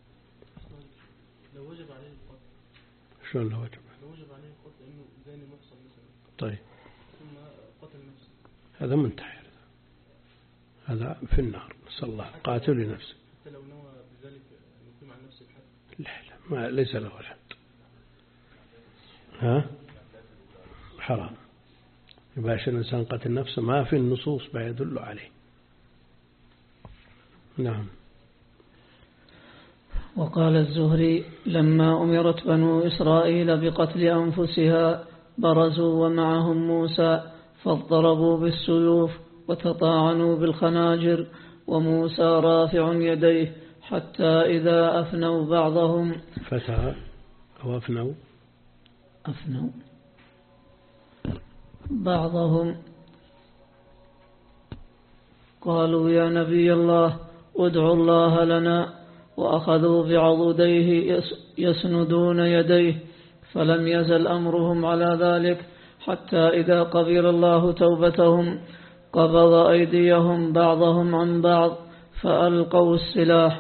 لو وجب عليه القتل شلون لو وجب؟ لو وجب عليه القتل إنه زاني محصن مثلا طيب ثم قتل نفسه هذا هذا منتحر، هذا في النار، نسأل الله قاتل لنفسه. حتى لو نوى بذلك أن يقيم عن نفسه الحد. لا لا ما ليس له الحد. ها حرام يباشر الإنسان قتل نفسه، ما في النصوص ما يدل عليه. نعم. وقال الزهري لما أمرت بنو إسرائيل بقتل أنفسها برزوا ومعهم موسى فاضطربوا بالسيوف وتطاعنوا بالخناجر وموسى رافع يديه حتى إذا أفنوا بعضهم فتى أو أفنوا أفنوا بعضهم قالوا يا نبي الله ادعوا الله لنا، وأخذوا بعضديه يسندون يديه فلم يزل أمرهم على ذلك حتى إذا قبل الله توبتهم قبض أيديهم بعضهم عن بعض فألقوا السلاح.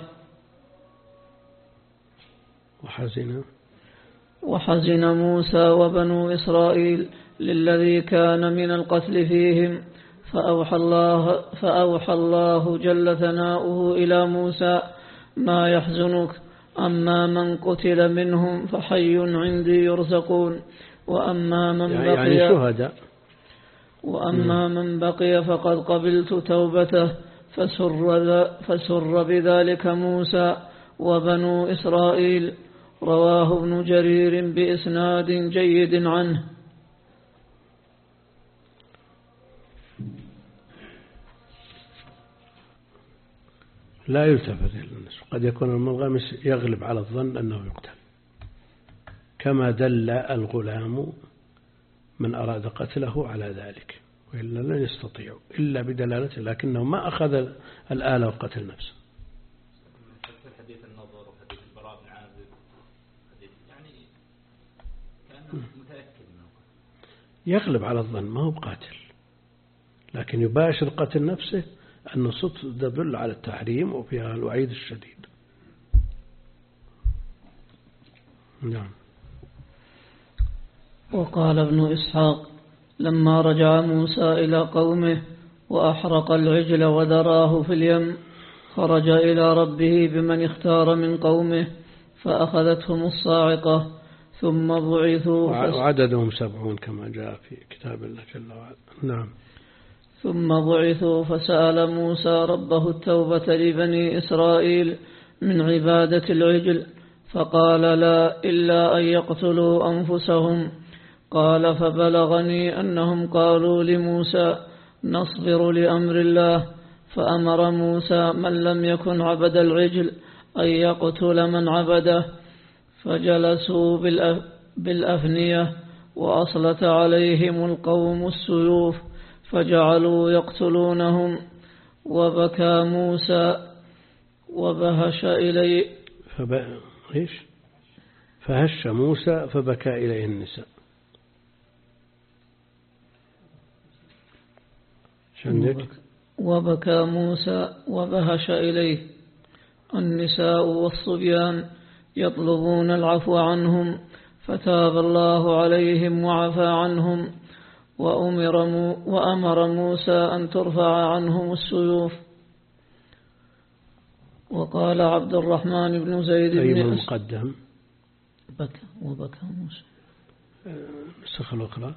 وحزن وحزن موسى وبنو إسرائيل للذي كان من القتل فيهم، فأوحى الله, فأوحى الله جل ثناؤه إلى موسى: ما يحزنك؟ أما من قتل منهم فحي عندي يرزقون، وأما من بقي يعني شهداء وأما من بقي فقد قبلت توبته. فسر, فسر بذلك موسى وبنو إسرائيل. رواه ابن جرير بإسناد جيد عنه. لا يلتفت إلى النص، قد يكون المنغمس يغلب على الظن أنه يقتل، كما دل الغلام من أراد قتله على ذلك، وإلا لن يستطيع إلا بدلالته، لكنه ما أخذ الآلة وقتل نفسه. حديث النظر وحديث البراء بن عازب يعني كأنه متأكد منه، يغلب على الظن، ما هو بقاتل، لكن يباشر قتل نفسه. النصوص تدل على التحريم وفيها الوعيد الشديد. نعم. وقال ابن إسحاق: لما رجع موسى إلى قومه وأحرق العجل وذراه في اليم، خرج إلى ربه بمن اختار من قومه فأخذتهم الصاعقة، ثم بعثوا وعددهم سبعون كما جاء في كتاب الله جل وعلا. نعم. ثم بعثوا فسأل موسى ربه التوبة لبني إسرائيل من عبادة العجل، فقال: لا، إلا أن يقتلوا أنفسهم. قال: فبلغني أنهم قالوا لموسى: نصبر لأمر الله. فأمر موسى من لم يكن عبد العجل أن يقتل من عبده، فجلسوا بالأفنية، وأصلت عليهم القوم السيوف، فجعلوا يقتلونهم. وبكى موسى وبهش إليه فب... إيش؟ فهش موسى فبكى إليه النساء. شندك؟ وبكى موسى وبهش إليه النساء والصبيان يطلبون العفو عنهم، فتاب الله عليهم وعفى عنهم. وأمر, وأمر موسى أن ترفع عنهم السيوف. وقال عبد الرحمن بن زيد بن أي مقدم بكى وبكى موسى نسخ الأخرى.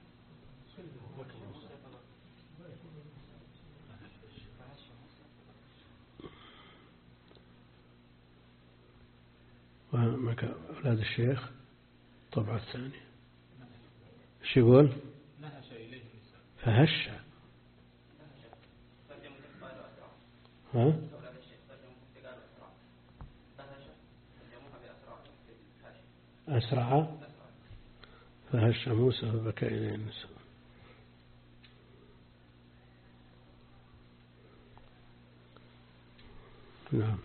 ومك أولاد الشيخ طبعة الثانية ايش يقول؟ فهش ها؟ أسرع فهش موسى فبكى إليه النساء. نعم.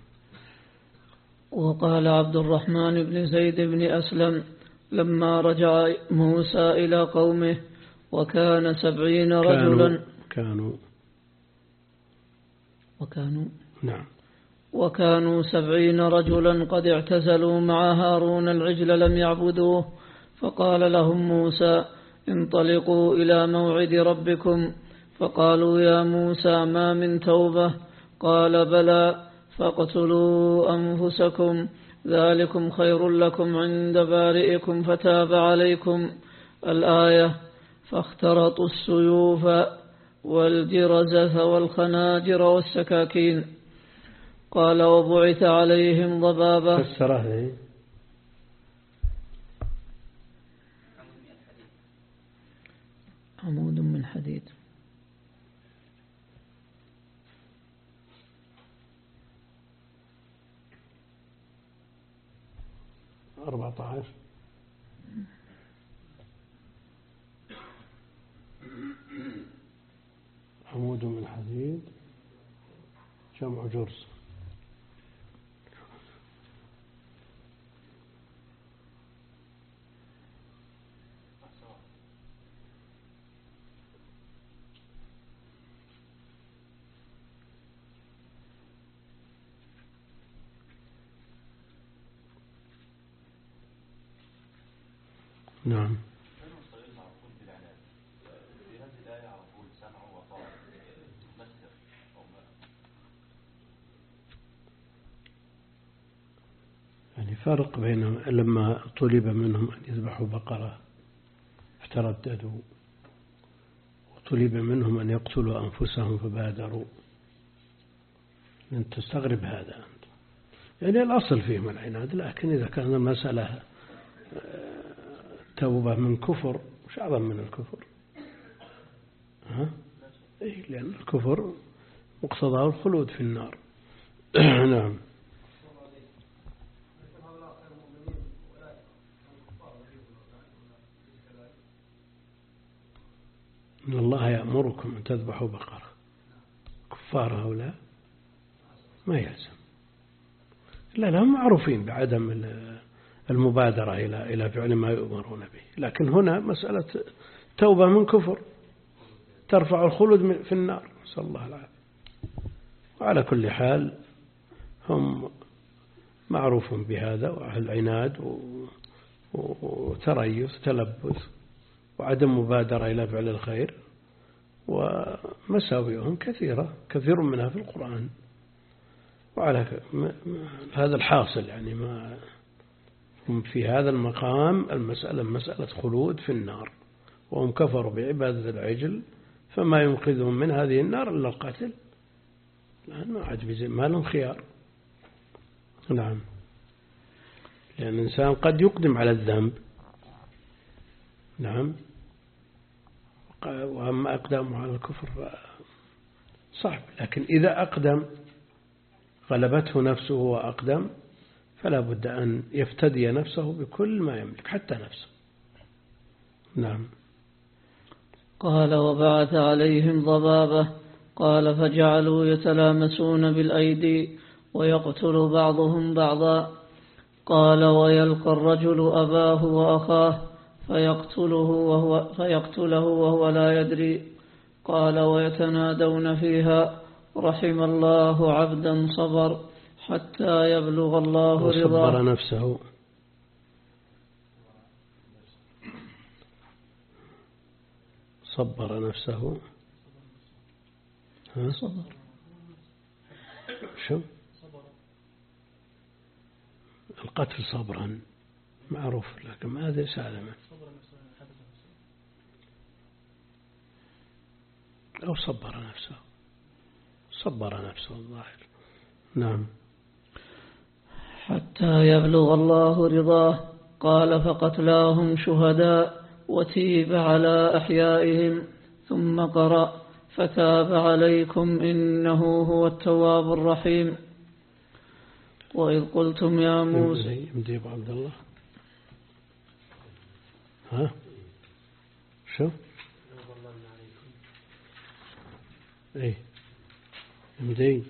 وقال عبد الرحمن بن زيد بن أسلم: لما رجع موسى إلى قومه وكان سبعين رجلا كانوا وكانوا نعم وكانوا سبعين رجلا قد اعتزلوا مع هارون العجل لم يعبدوه، فقال لهم موسى: انطلقوا إلى موعد ربكم. فقالوا: يا موسى ما من توبة؟ قال: بلى، فاقتلوا أنفسكم، ذلكم خير لكم عند بارئكم فتاب عليكم. الآية. فاخترطوا السيوف والجرزة والخناجر والسكاكين. قال: وبعث عليهم ضبابة. فسره عمود من حديد. أربعة عشر. عمود من حديد جمع جرس. نعم. يعني فرق بين لما طلب منهم أن يذبحوا بقرة فترددوا، وطلب منهم أن يقتلوا أنفسهم فبادروا. أنت تستغرب هذا أنت. يعني الأصل فيهم العناد، لكن إذا كان المسألة توبة من كفر مش أعظم من الكفر. ها؟ إيه، لأن الكفر مقتضاه الخلود في النار. نعم. إن الله يأمركم أن تذبحوا بقرة. كفار هؤلاء ما يلزم، لا لهم معروفين بعدم المبادرة إلى إلى فعل ما يؤمرون به، لكن هنا مسألة توبة من كفر ترفع الخلود في النار، نسأل الله العافية. وعلى كل حال هم معروف بهذا، وأهل عناد وتريث تلبس وعدم مبادرة إلى فعل الخير، ومساوئهم كثيرة كثير منها في القرآن. وعلى هذا الحاصل يعني ما هم في هذا المقام المسألة مسألة خلود في النار، وهم كفروا بعبادة العجل، فما ينقذهم من هذه النار إلا القتل، لأن ما عاد بزي ما لهم خيار. نعم. لأن الإنسان قد يقدم على الذنب، نعم، وأما أقدم على الكفر صعب، لكن إذا أقدم غلبته نفسه وأقدم فلا بد أن يفتدي نفسه بكل ما يملك حتى نفسه. نعم. قال وبعث عليهم ضبابة، قال فجعلوا يتلامسون بالأيدي ويقتل بعضهم بعضا. قال ويلقى الرجل أباه وأخاه فيقتله وهو, فيقتله وهو لا يدري. قال ويتنادون فيها رحم الله عبدا صبر حتى يبلغ الله رضاه. صبر نفسه، صبر نفسه. ها؟ صبر. شو القتل صبرا معروف، لكن ما أدري سالما أو صبر نفسه. صبر نفسه الظاهر. نعم. حتى يبلغ الله رضاه. قال فقتلاهم شهداء وتيب على أحيائهم. ثم قرأ فتاب عليكم إنه هو التواب الرحيم. وإذ قلتم يا موسى. يمدي أبو عبد الله. ها شو ايه يمدي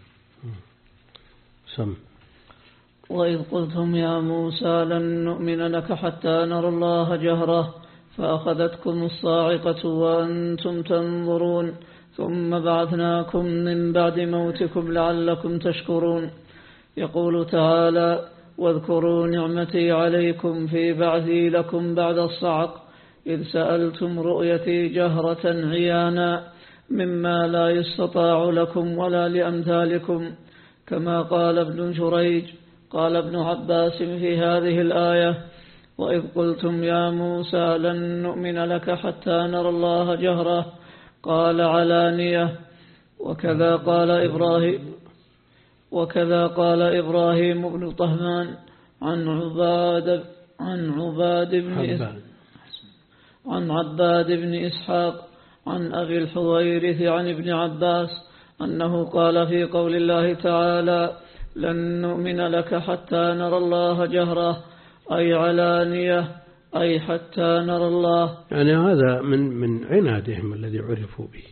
سم. وإذ قلتم يا موسى لن نؤمن لك حتى نرى الله جهرة فأخذتكم الصاعقة وأنتم تنظرون ثم بعثناكم من بعد موتكم لعلكم تشكرون. يقول تعالى واذكروا نعمتي عليكم في بعثي لكم بعد الصعق إذ سألتم رؤيتي جهرة عيانا مما لا يستطاع لكم ولا لأمثالكم كما قال ابن جريج. قال ابن عباس في هذه الآية وإذ قلتم يا موسى لن نؤمن لك حتى نرى الله جهرة قال علانية. وكذا قال إبراهيم وكذا قال إبراهيم بن طهمان عن عباد عن عباد بن عن عباد بن إسحاق عن أبي الحويرث عن ابن عباس أنه قال في قول الله تعالى لن نؤمن لك حتى نرى الله جهرة أي علانية أي حتى نرى الله. يعني هذا من من عنادهم الذي عرفوا به.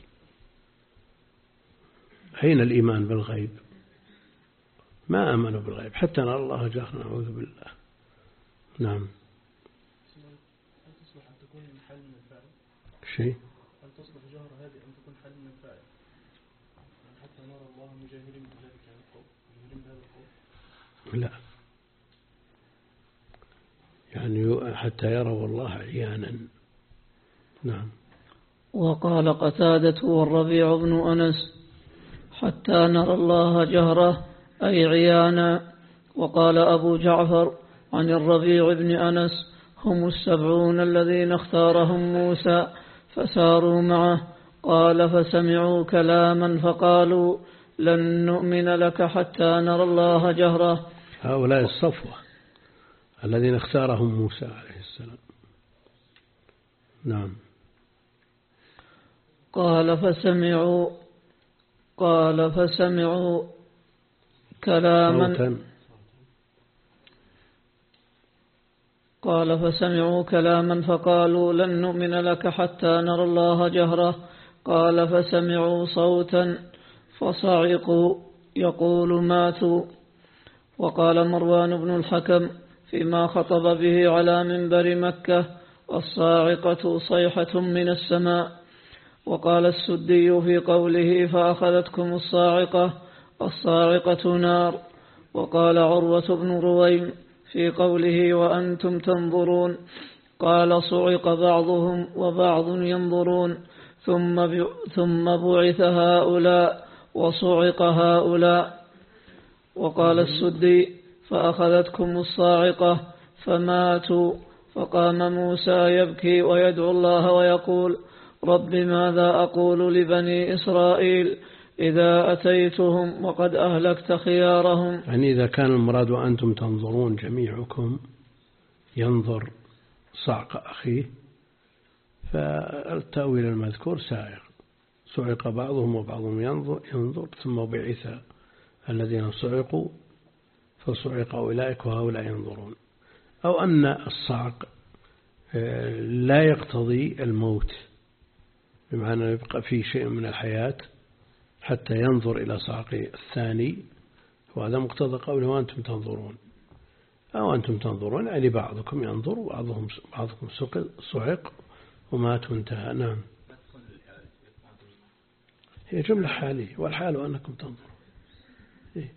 أين الإيمان بالغيب؟ ما آمنوا بالغيب حتى نرى الله جهرة نعوذ بالله. نعم. هل تصلح أن تكون حل من الفاعل؟ شيء؟ هل تصلح جهرة هذه أن تكون حل من الفاعل؟ يعني حتى نرى الله مجاهرين بذلك يعني القول مجاهرين بهذا القول؟ لا، يعني حتى يروا الله عيانا. نعم. وقال قتادة والربيع بن أنس حتى نرى الله جهرة أي عيانا. وقال أبو جعفر عن الربيع بن أنس هم السبعون الذين اختارهم موسى فساروا معه. قال فسمعوا كلاما فقالوا لن نؤمن لك حتى نرى الله جهرة. هؤلاء الصفوة الذين اختارهم موسى عليه السلام. نعم. قال فسمعوا قال فسمعوا كلاما صوتا. قال فسمعوا كلاما فقالوا لن نؤمن لك حتى نرى الله جهرة. قال فسمعوا صوتا فصعقوا يقول ماتوا. وقال مروان بن الحكم فيما خطب به على منبر مكة الصاعقة صيحة من السماء. وقال السدي في قوله فأخذتكم الصاعقة الصاعقة نار. وقال عروة بن رويم في قوله وأنتم تنظرون قال صعق بعضهم وبعض ينظرون ثم ثم بعث هؤلاء وصعق هؤلاء. وقال السدي فأخذتكم الصاعقة فماتوا. فقام موسى يبكي ويدعو الله ويقول رب ماذا أقول لبني إسرائيل إذا أتيتهم وقد أهلكت خيارهم. يعني إذا كان المراد وأنتم تنظرون جميعكم ينظر صعق أخيه فالتأويل المذكور سائغ. صعق بعضهم وبعضهم ينظر, ينظر ثم بعث الذين صعقوا فصعق أولئك وهؤلاء ينظرون. أو أن الصعق لا يقتضي الموت بمعنى يبقى فيه شيء من الحياة حتى ينظر إلى صعق الثاني، وهذا مقتضى قوله وأنتم تنظرون. أو أنتم تنظرون يعني بعضكم ينظر وبعضهم بعضكم صعق ومات وانتهى. نعم. هي جملة حالية والحال أنكم تنظرون. إيه؟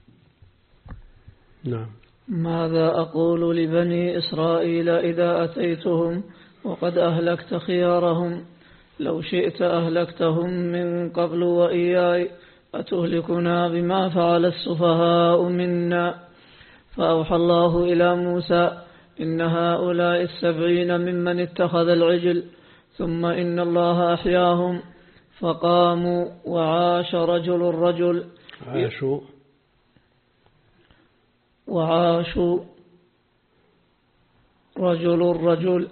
نعم. ماذا أقول لبني إسرائيل إذا أتيتهم وقد أهلكت خيارهم لو شئت أهلكتهم من قبل وإياي أتهلكنا بما فعل السفهاء منا. فأوحى الله إلى موسى إن هؤلاء السبعين ممن اتخذ العجل ثم إن الله أحياهم فقاموا وعاش رجل الرجل عاشوا وعاشوا رجل الرجل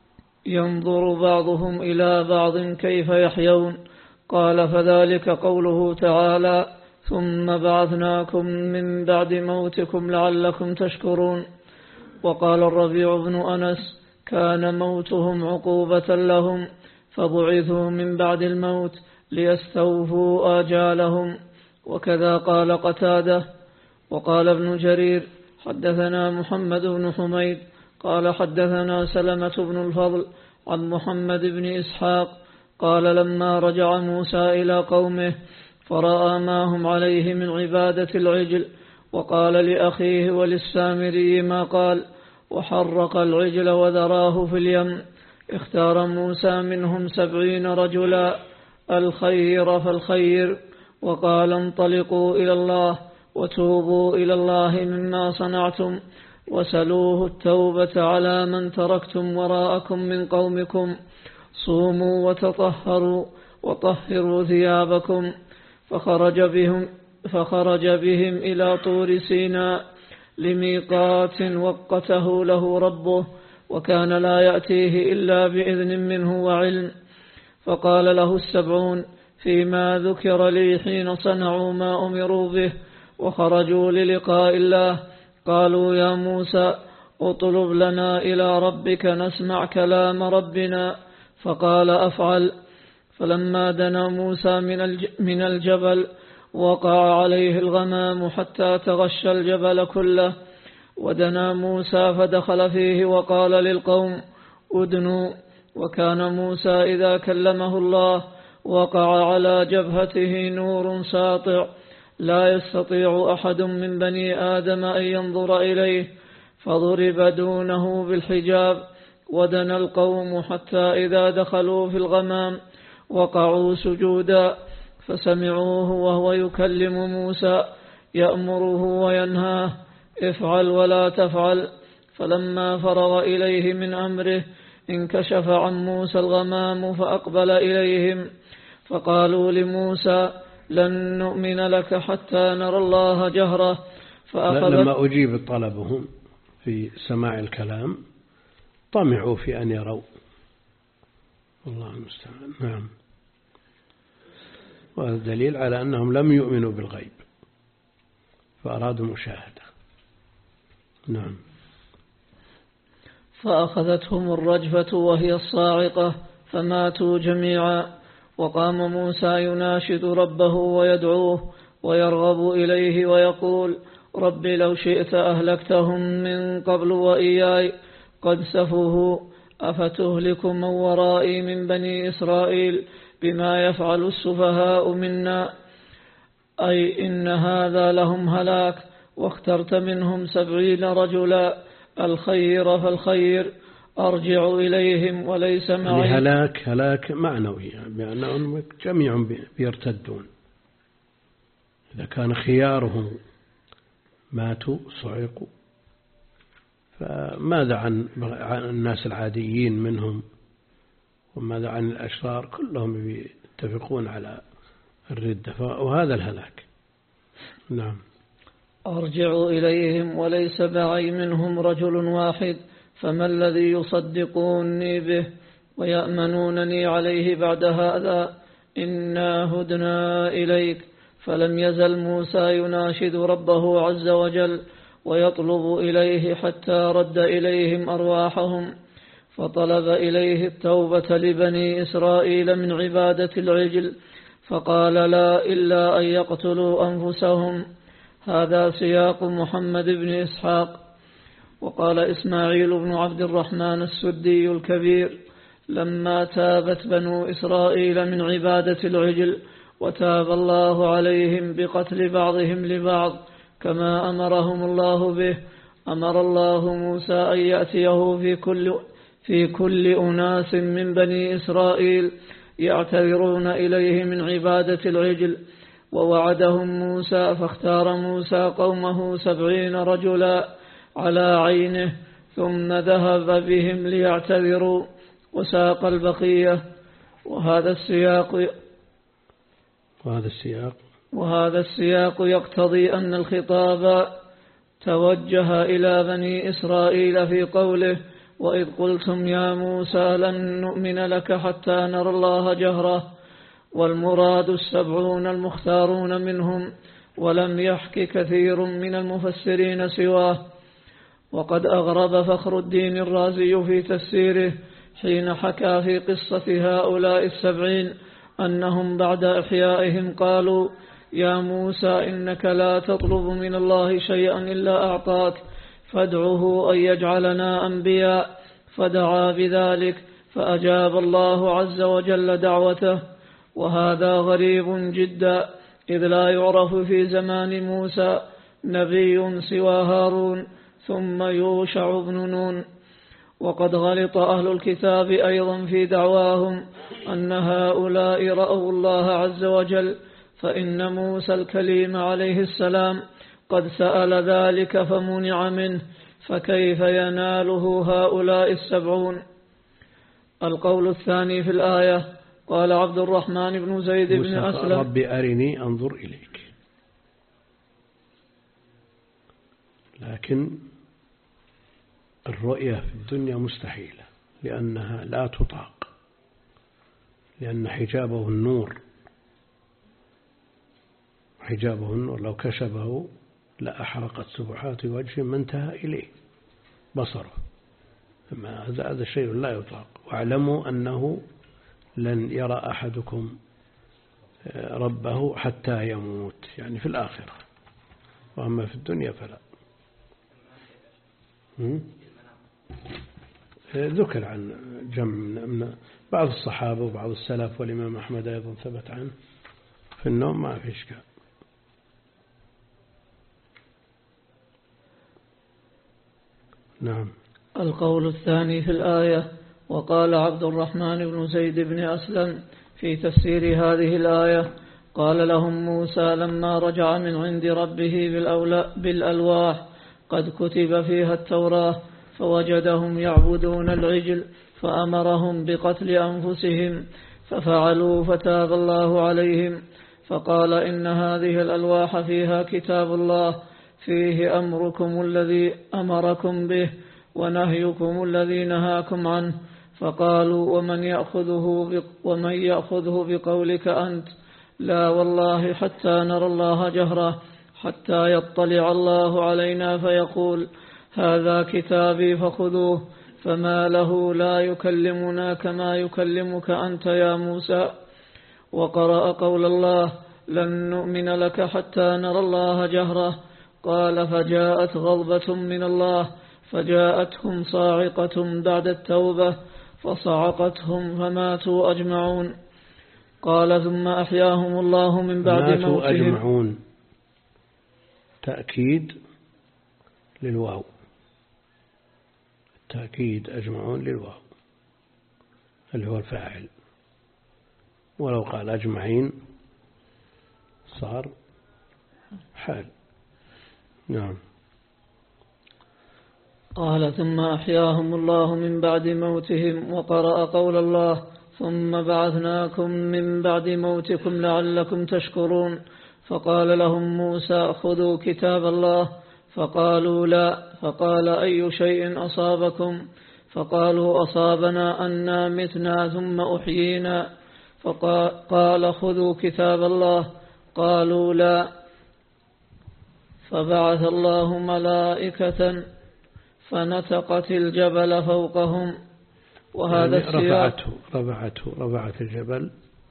ينظر بعضهم إلى بعض كيف يحيون. قال فذلك قوله تعالى ثم بعثناكم من بعد موتكم لعلكم تشكرون. وقال الربيع بن أنس كان موتهم عقوبة لهم فبعثوا من بعد الموت ليستوفوا آجالهم. وكذا قال قتادة. وقال ابن جرير حدثنا محمد بن حميد قال حدثنا سلمة بن الفضل عن محمد بن إسحاق قال لما رجع موسى إلى قومه فرأى ما هم عليه من عبادة العجل وقال لأخيه وللسامري ما قال وحرق العجل وذراه في اليم. اختار موسى منهم سبعين رجلا الخير فالخير وقال انطلقوا إلى الله وتوبوا إلى الله مما صنعتم وسلوه التوبة على من تركتم وراءكم من قومكم صوموا وتطهروا وطهروا ثيابكم. فخرج بهم, فخرج بهم إلى طور سيناء لميقات وقته له ربه وكان لا يأتيه إلا بإذن منه وعلم. فقال له السبعون فيما ذكر لي حين صنعوا ما أمروا به وخرجوا للقاء الله قالوا يا موسى اطلب لنا إلى ربك نسمع كلام ربنا. فقال أفعل. فلما دنا موسى من الجبل وقع عليه الغمام حتى تغشى الجبل كله ودنا موسى فدخل فيه وقال للقوم أدنوا. وكان موسى إذا كلمه الله وقع على جبهته نور ساطع لا يستطيع أحد من بني آدم أن ينظر إليه فضرب دونه بالحجاب. ودنا القوم حتى إذا دخلوا في الغمام وقعوا سجودا فسمعوه وهو يكلم موسى يأمره وينهاه افعل ولا تفعل. فلما فرغ إليه من أمره انكشف عن موسى الغمام فأقبل إليهم فقالوا لموسى لن نؤمن لك حتى نرى الله جهرة. لما أجيب طلبهم في سماع الكلام طمعوا في أن يروا. الله المستعان. نعم. وهذا دليل على أنهم لم يؤمنوا بالغيب فأرادوا مشاهدة. نعم. فأخذتهم الرجفة وهي الصاعقة فماتوا جميعا. وقام موسى يناشد ربه ويدعوه ويرغب إليه ويقول رب لو شئت أهلكتهم من قبل وإياي قد سفهوا أفتهلك من ورائي من بني إسرائيل بما يفعل السفهاء منا أي إن هذا لهم هلاك واخترت منهم سبعين رجلا الخير فالخير أرجع إليهم وليس معي. يعني هلاك هلاك معنوي بأنهم جميع بيرتدون. إذا كان خيارهم ماتوا صعقوا فماذا عن الناس العاديين منهم وماذا عن الأشرار؟ كلهم يتفقون على الردة وهذا الهلاك. نعم. أرجع إليهم وليس معي منهم رجل واحد فما الذي يصدقوني به ويأمنونني عليه بعد هذا؟ إنا هدنا إليك. فلم يزل موسى يناشد ربه عز وجل ويطلب إليه حتى رد إليهم أرواحهم فطلب إليه التوبة لبني إسرائيل من عبادة العجل فقال لا إلا أن يقتلوا أنفسهم. هذا سياق محمد بن إسحاق. وقال إسماعيل بن عبد الرحمن السدي الكبير لما تابت بنو إسرائيل من عبادة العجل وتاب الله عليهم بقتل بعضهم لبعض كما أمرهم الله به أمر الله موسى أن يأتيه في كل, في كل أناس من بني إسرائيل يعتذرون إليه من عبادة العجل ووعدهم موسى فاختار موسى قومه سبعين رجلا على عينه ثم ذهب بهم ليعتذروا وساق البقية. وهذا السياق وهذا السياق وهذا السياق يقتضي أن الخطاب توجه إلى بني إسرائيل في قوله وإذ قلتم يا موسى لن نؤمن لك حتى نرى الله جهرة والمراد السبعون المختارون منهم ولم يحك كثير من المفسرين سواه. وقد أغرب فخر الدين الرازي في تفسيره حين حكى في قصة هؤلاء السبعين أنهم بعد إحيائهم قالوا يا موسى إنك لا تطلب من الله شيئا إلا أعطاك فادعه أن يجعلنا أنبياء فدعا بذلك فأجاب الله عز وجل دعوته. وهذا غريب جدا إذ لا يعرف في زمان موسى نبي سوى هارون ثم يوشع بن نون. وقد غلط أهل الكتاب أيضا في دعواهم أن هؤلاء رأوا الله عز وجل فإن موسى الكليم عليه السلام قد سأل ذلك فمنع منه فكيف يناله هؤلاء السبعون؟ القول الثاني في الآية قال عبد الرحمن بن زيد بن أسلم ربي أرني أنظر إليك. لكن الرؤية في الدنيا مستحيلة لأنها لا تطاق لأن حجابه النور حجابه النور لو كشفه لأحرقت سبحات وجهه ما انتهى إليه بصره. هذا هذا شيء لا يطاق. واعلموا أنه لن يرى أحدكم ربه حتى يموت يعني في الآخرة وأما في الدنيا فلا. ذكر عن جمع من بعض الصحابة وبعض السلف والإمام أحمد أيضا ثبت عنه في النوم ما في إشكال. نعم. القول الثاني في الآية وقال عبد الرحمن بن زيد بن أسلم في تفسير هذه الآية قال لهم موسى لما رجع من عند ربه بالألواح قد كتب فيها التوراة، فوجدهم يعبدون العجل فأمرهم بقتل أنفسهم ففعلوا، فتاب الله عليهم، فقال إن هذه الألواح فيها كتاب الله فيه أمركم الذي أمركم به ونهيكم الذي نهاكم عنه. فقالوا ومن يأخذه, ومن يأخذه بقولك أنت؟ لا والله حتى نرى الله جهرة، حتى يطلع الله علينا فيقول هذا كتابي فخذوه. فما له لا يكلمنا كما يكلمك أنت يا موسى. وقرأ قول الله لن نؤمن لك حتى نرى الله جهرة. قال فجاءت غضبة من الله فجاءتهم صاعقة بعد التوبة فصعقتهم فماتوا أجمعون. قال ثم أحياهم الله من بعد موتهم. ماتوا أجمعون، تأكيد للواو، تأكيد أجمعون للواو اللي هو الفاعل، ولو قال أجمعين صار حال. نعم. قال ثم أحياهم الله من بعد موتهم. وقرأ قول الله ثم بعثناكم من بعد موتكم لعلكم تشكرون. فقال لهم موسى خذوا كتاب الله، فقالوا لا. فقال أي شيء أصابكم؟ فقالوا أصابنا أنا متنا ثم أحيينا. فقال خذوا كتاب الله، قالوا لا. فبعث الله ملائكة فنتقت الجبل فوقهم. وهذا يعني رفعته رفعته رفعت الجبل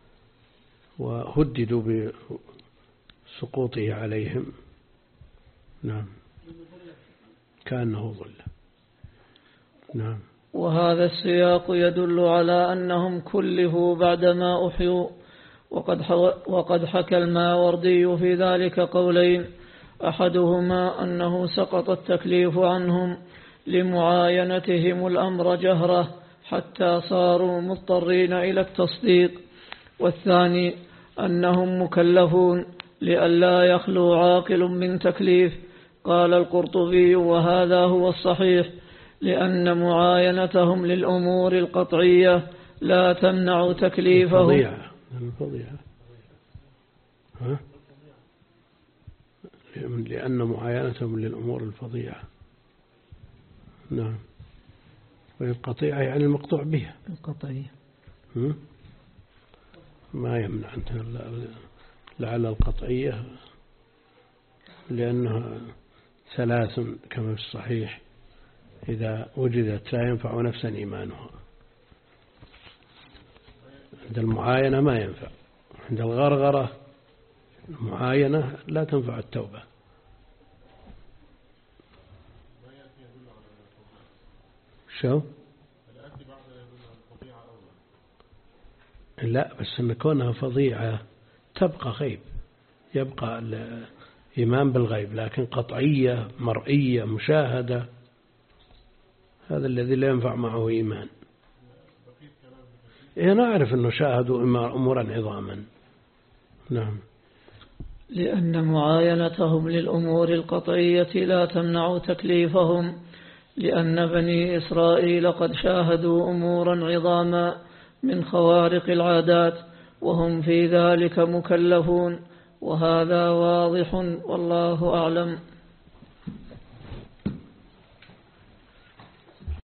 وهددوا بسقوطه عليهم. نعم، كأنه ظل. نعم. وهذا السياق يدل على أنهم كلفوا بعدما أحيوا. وقد وقد حكى الماوردي في ذلك قولين، أحدهما أنه سقط التكليف عنهم لمعاينتهم الأمر جهرة حتى صاروا مضطرين إلى التصديق، والثاني أنهم مكلفون لئلا يخلو عاقل من تكليف. قال القرطبي وهذا هو الصحيح، لأن معاينتهم للأمور القطعية لا تمنع تكليفهم. الفضيعة. الفضيعة. ها؟ لأن معاينتهم للأمور الفظيعة. نعم. والقطيعة يعني المقطوع بها. القطعية ما يمنع لعل القطعية لأنها ثلاث كما في الصحيح إذا وجدت لا ينفع نفسا إيمانها. عند المعاينة ما ينفع، عند الغرغرة المعاينة لا تنفع التوبة. شو؟ لا بس أن كونها فظيعة تبقى غيب، يبقى الإيمان بالغيب، لكن قطعية مرئية مشاهدة هذا الذي لا ينفع معه إيمان. إيه نعرف أنه شاهدوا أمورا عظاما. نعم. لأن معاينتهم للأمور القطعية لا تمنع تكليفهم، لأن بني إسرائيل قد شاهدوا أمورا عظاما من خوارق العادات وهم في ذلك مكلفون، وهذا واضح والله أعلم.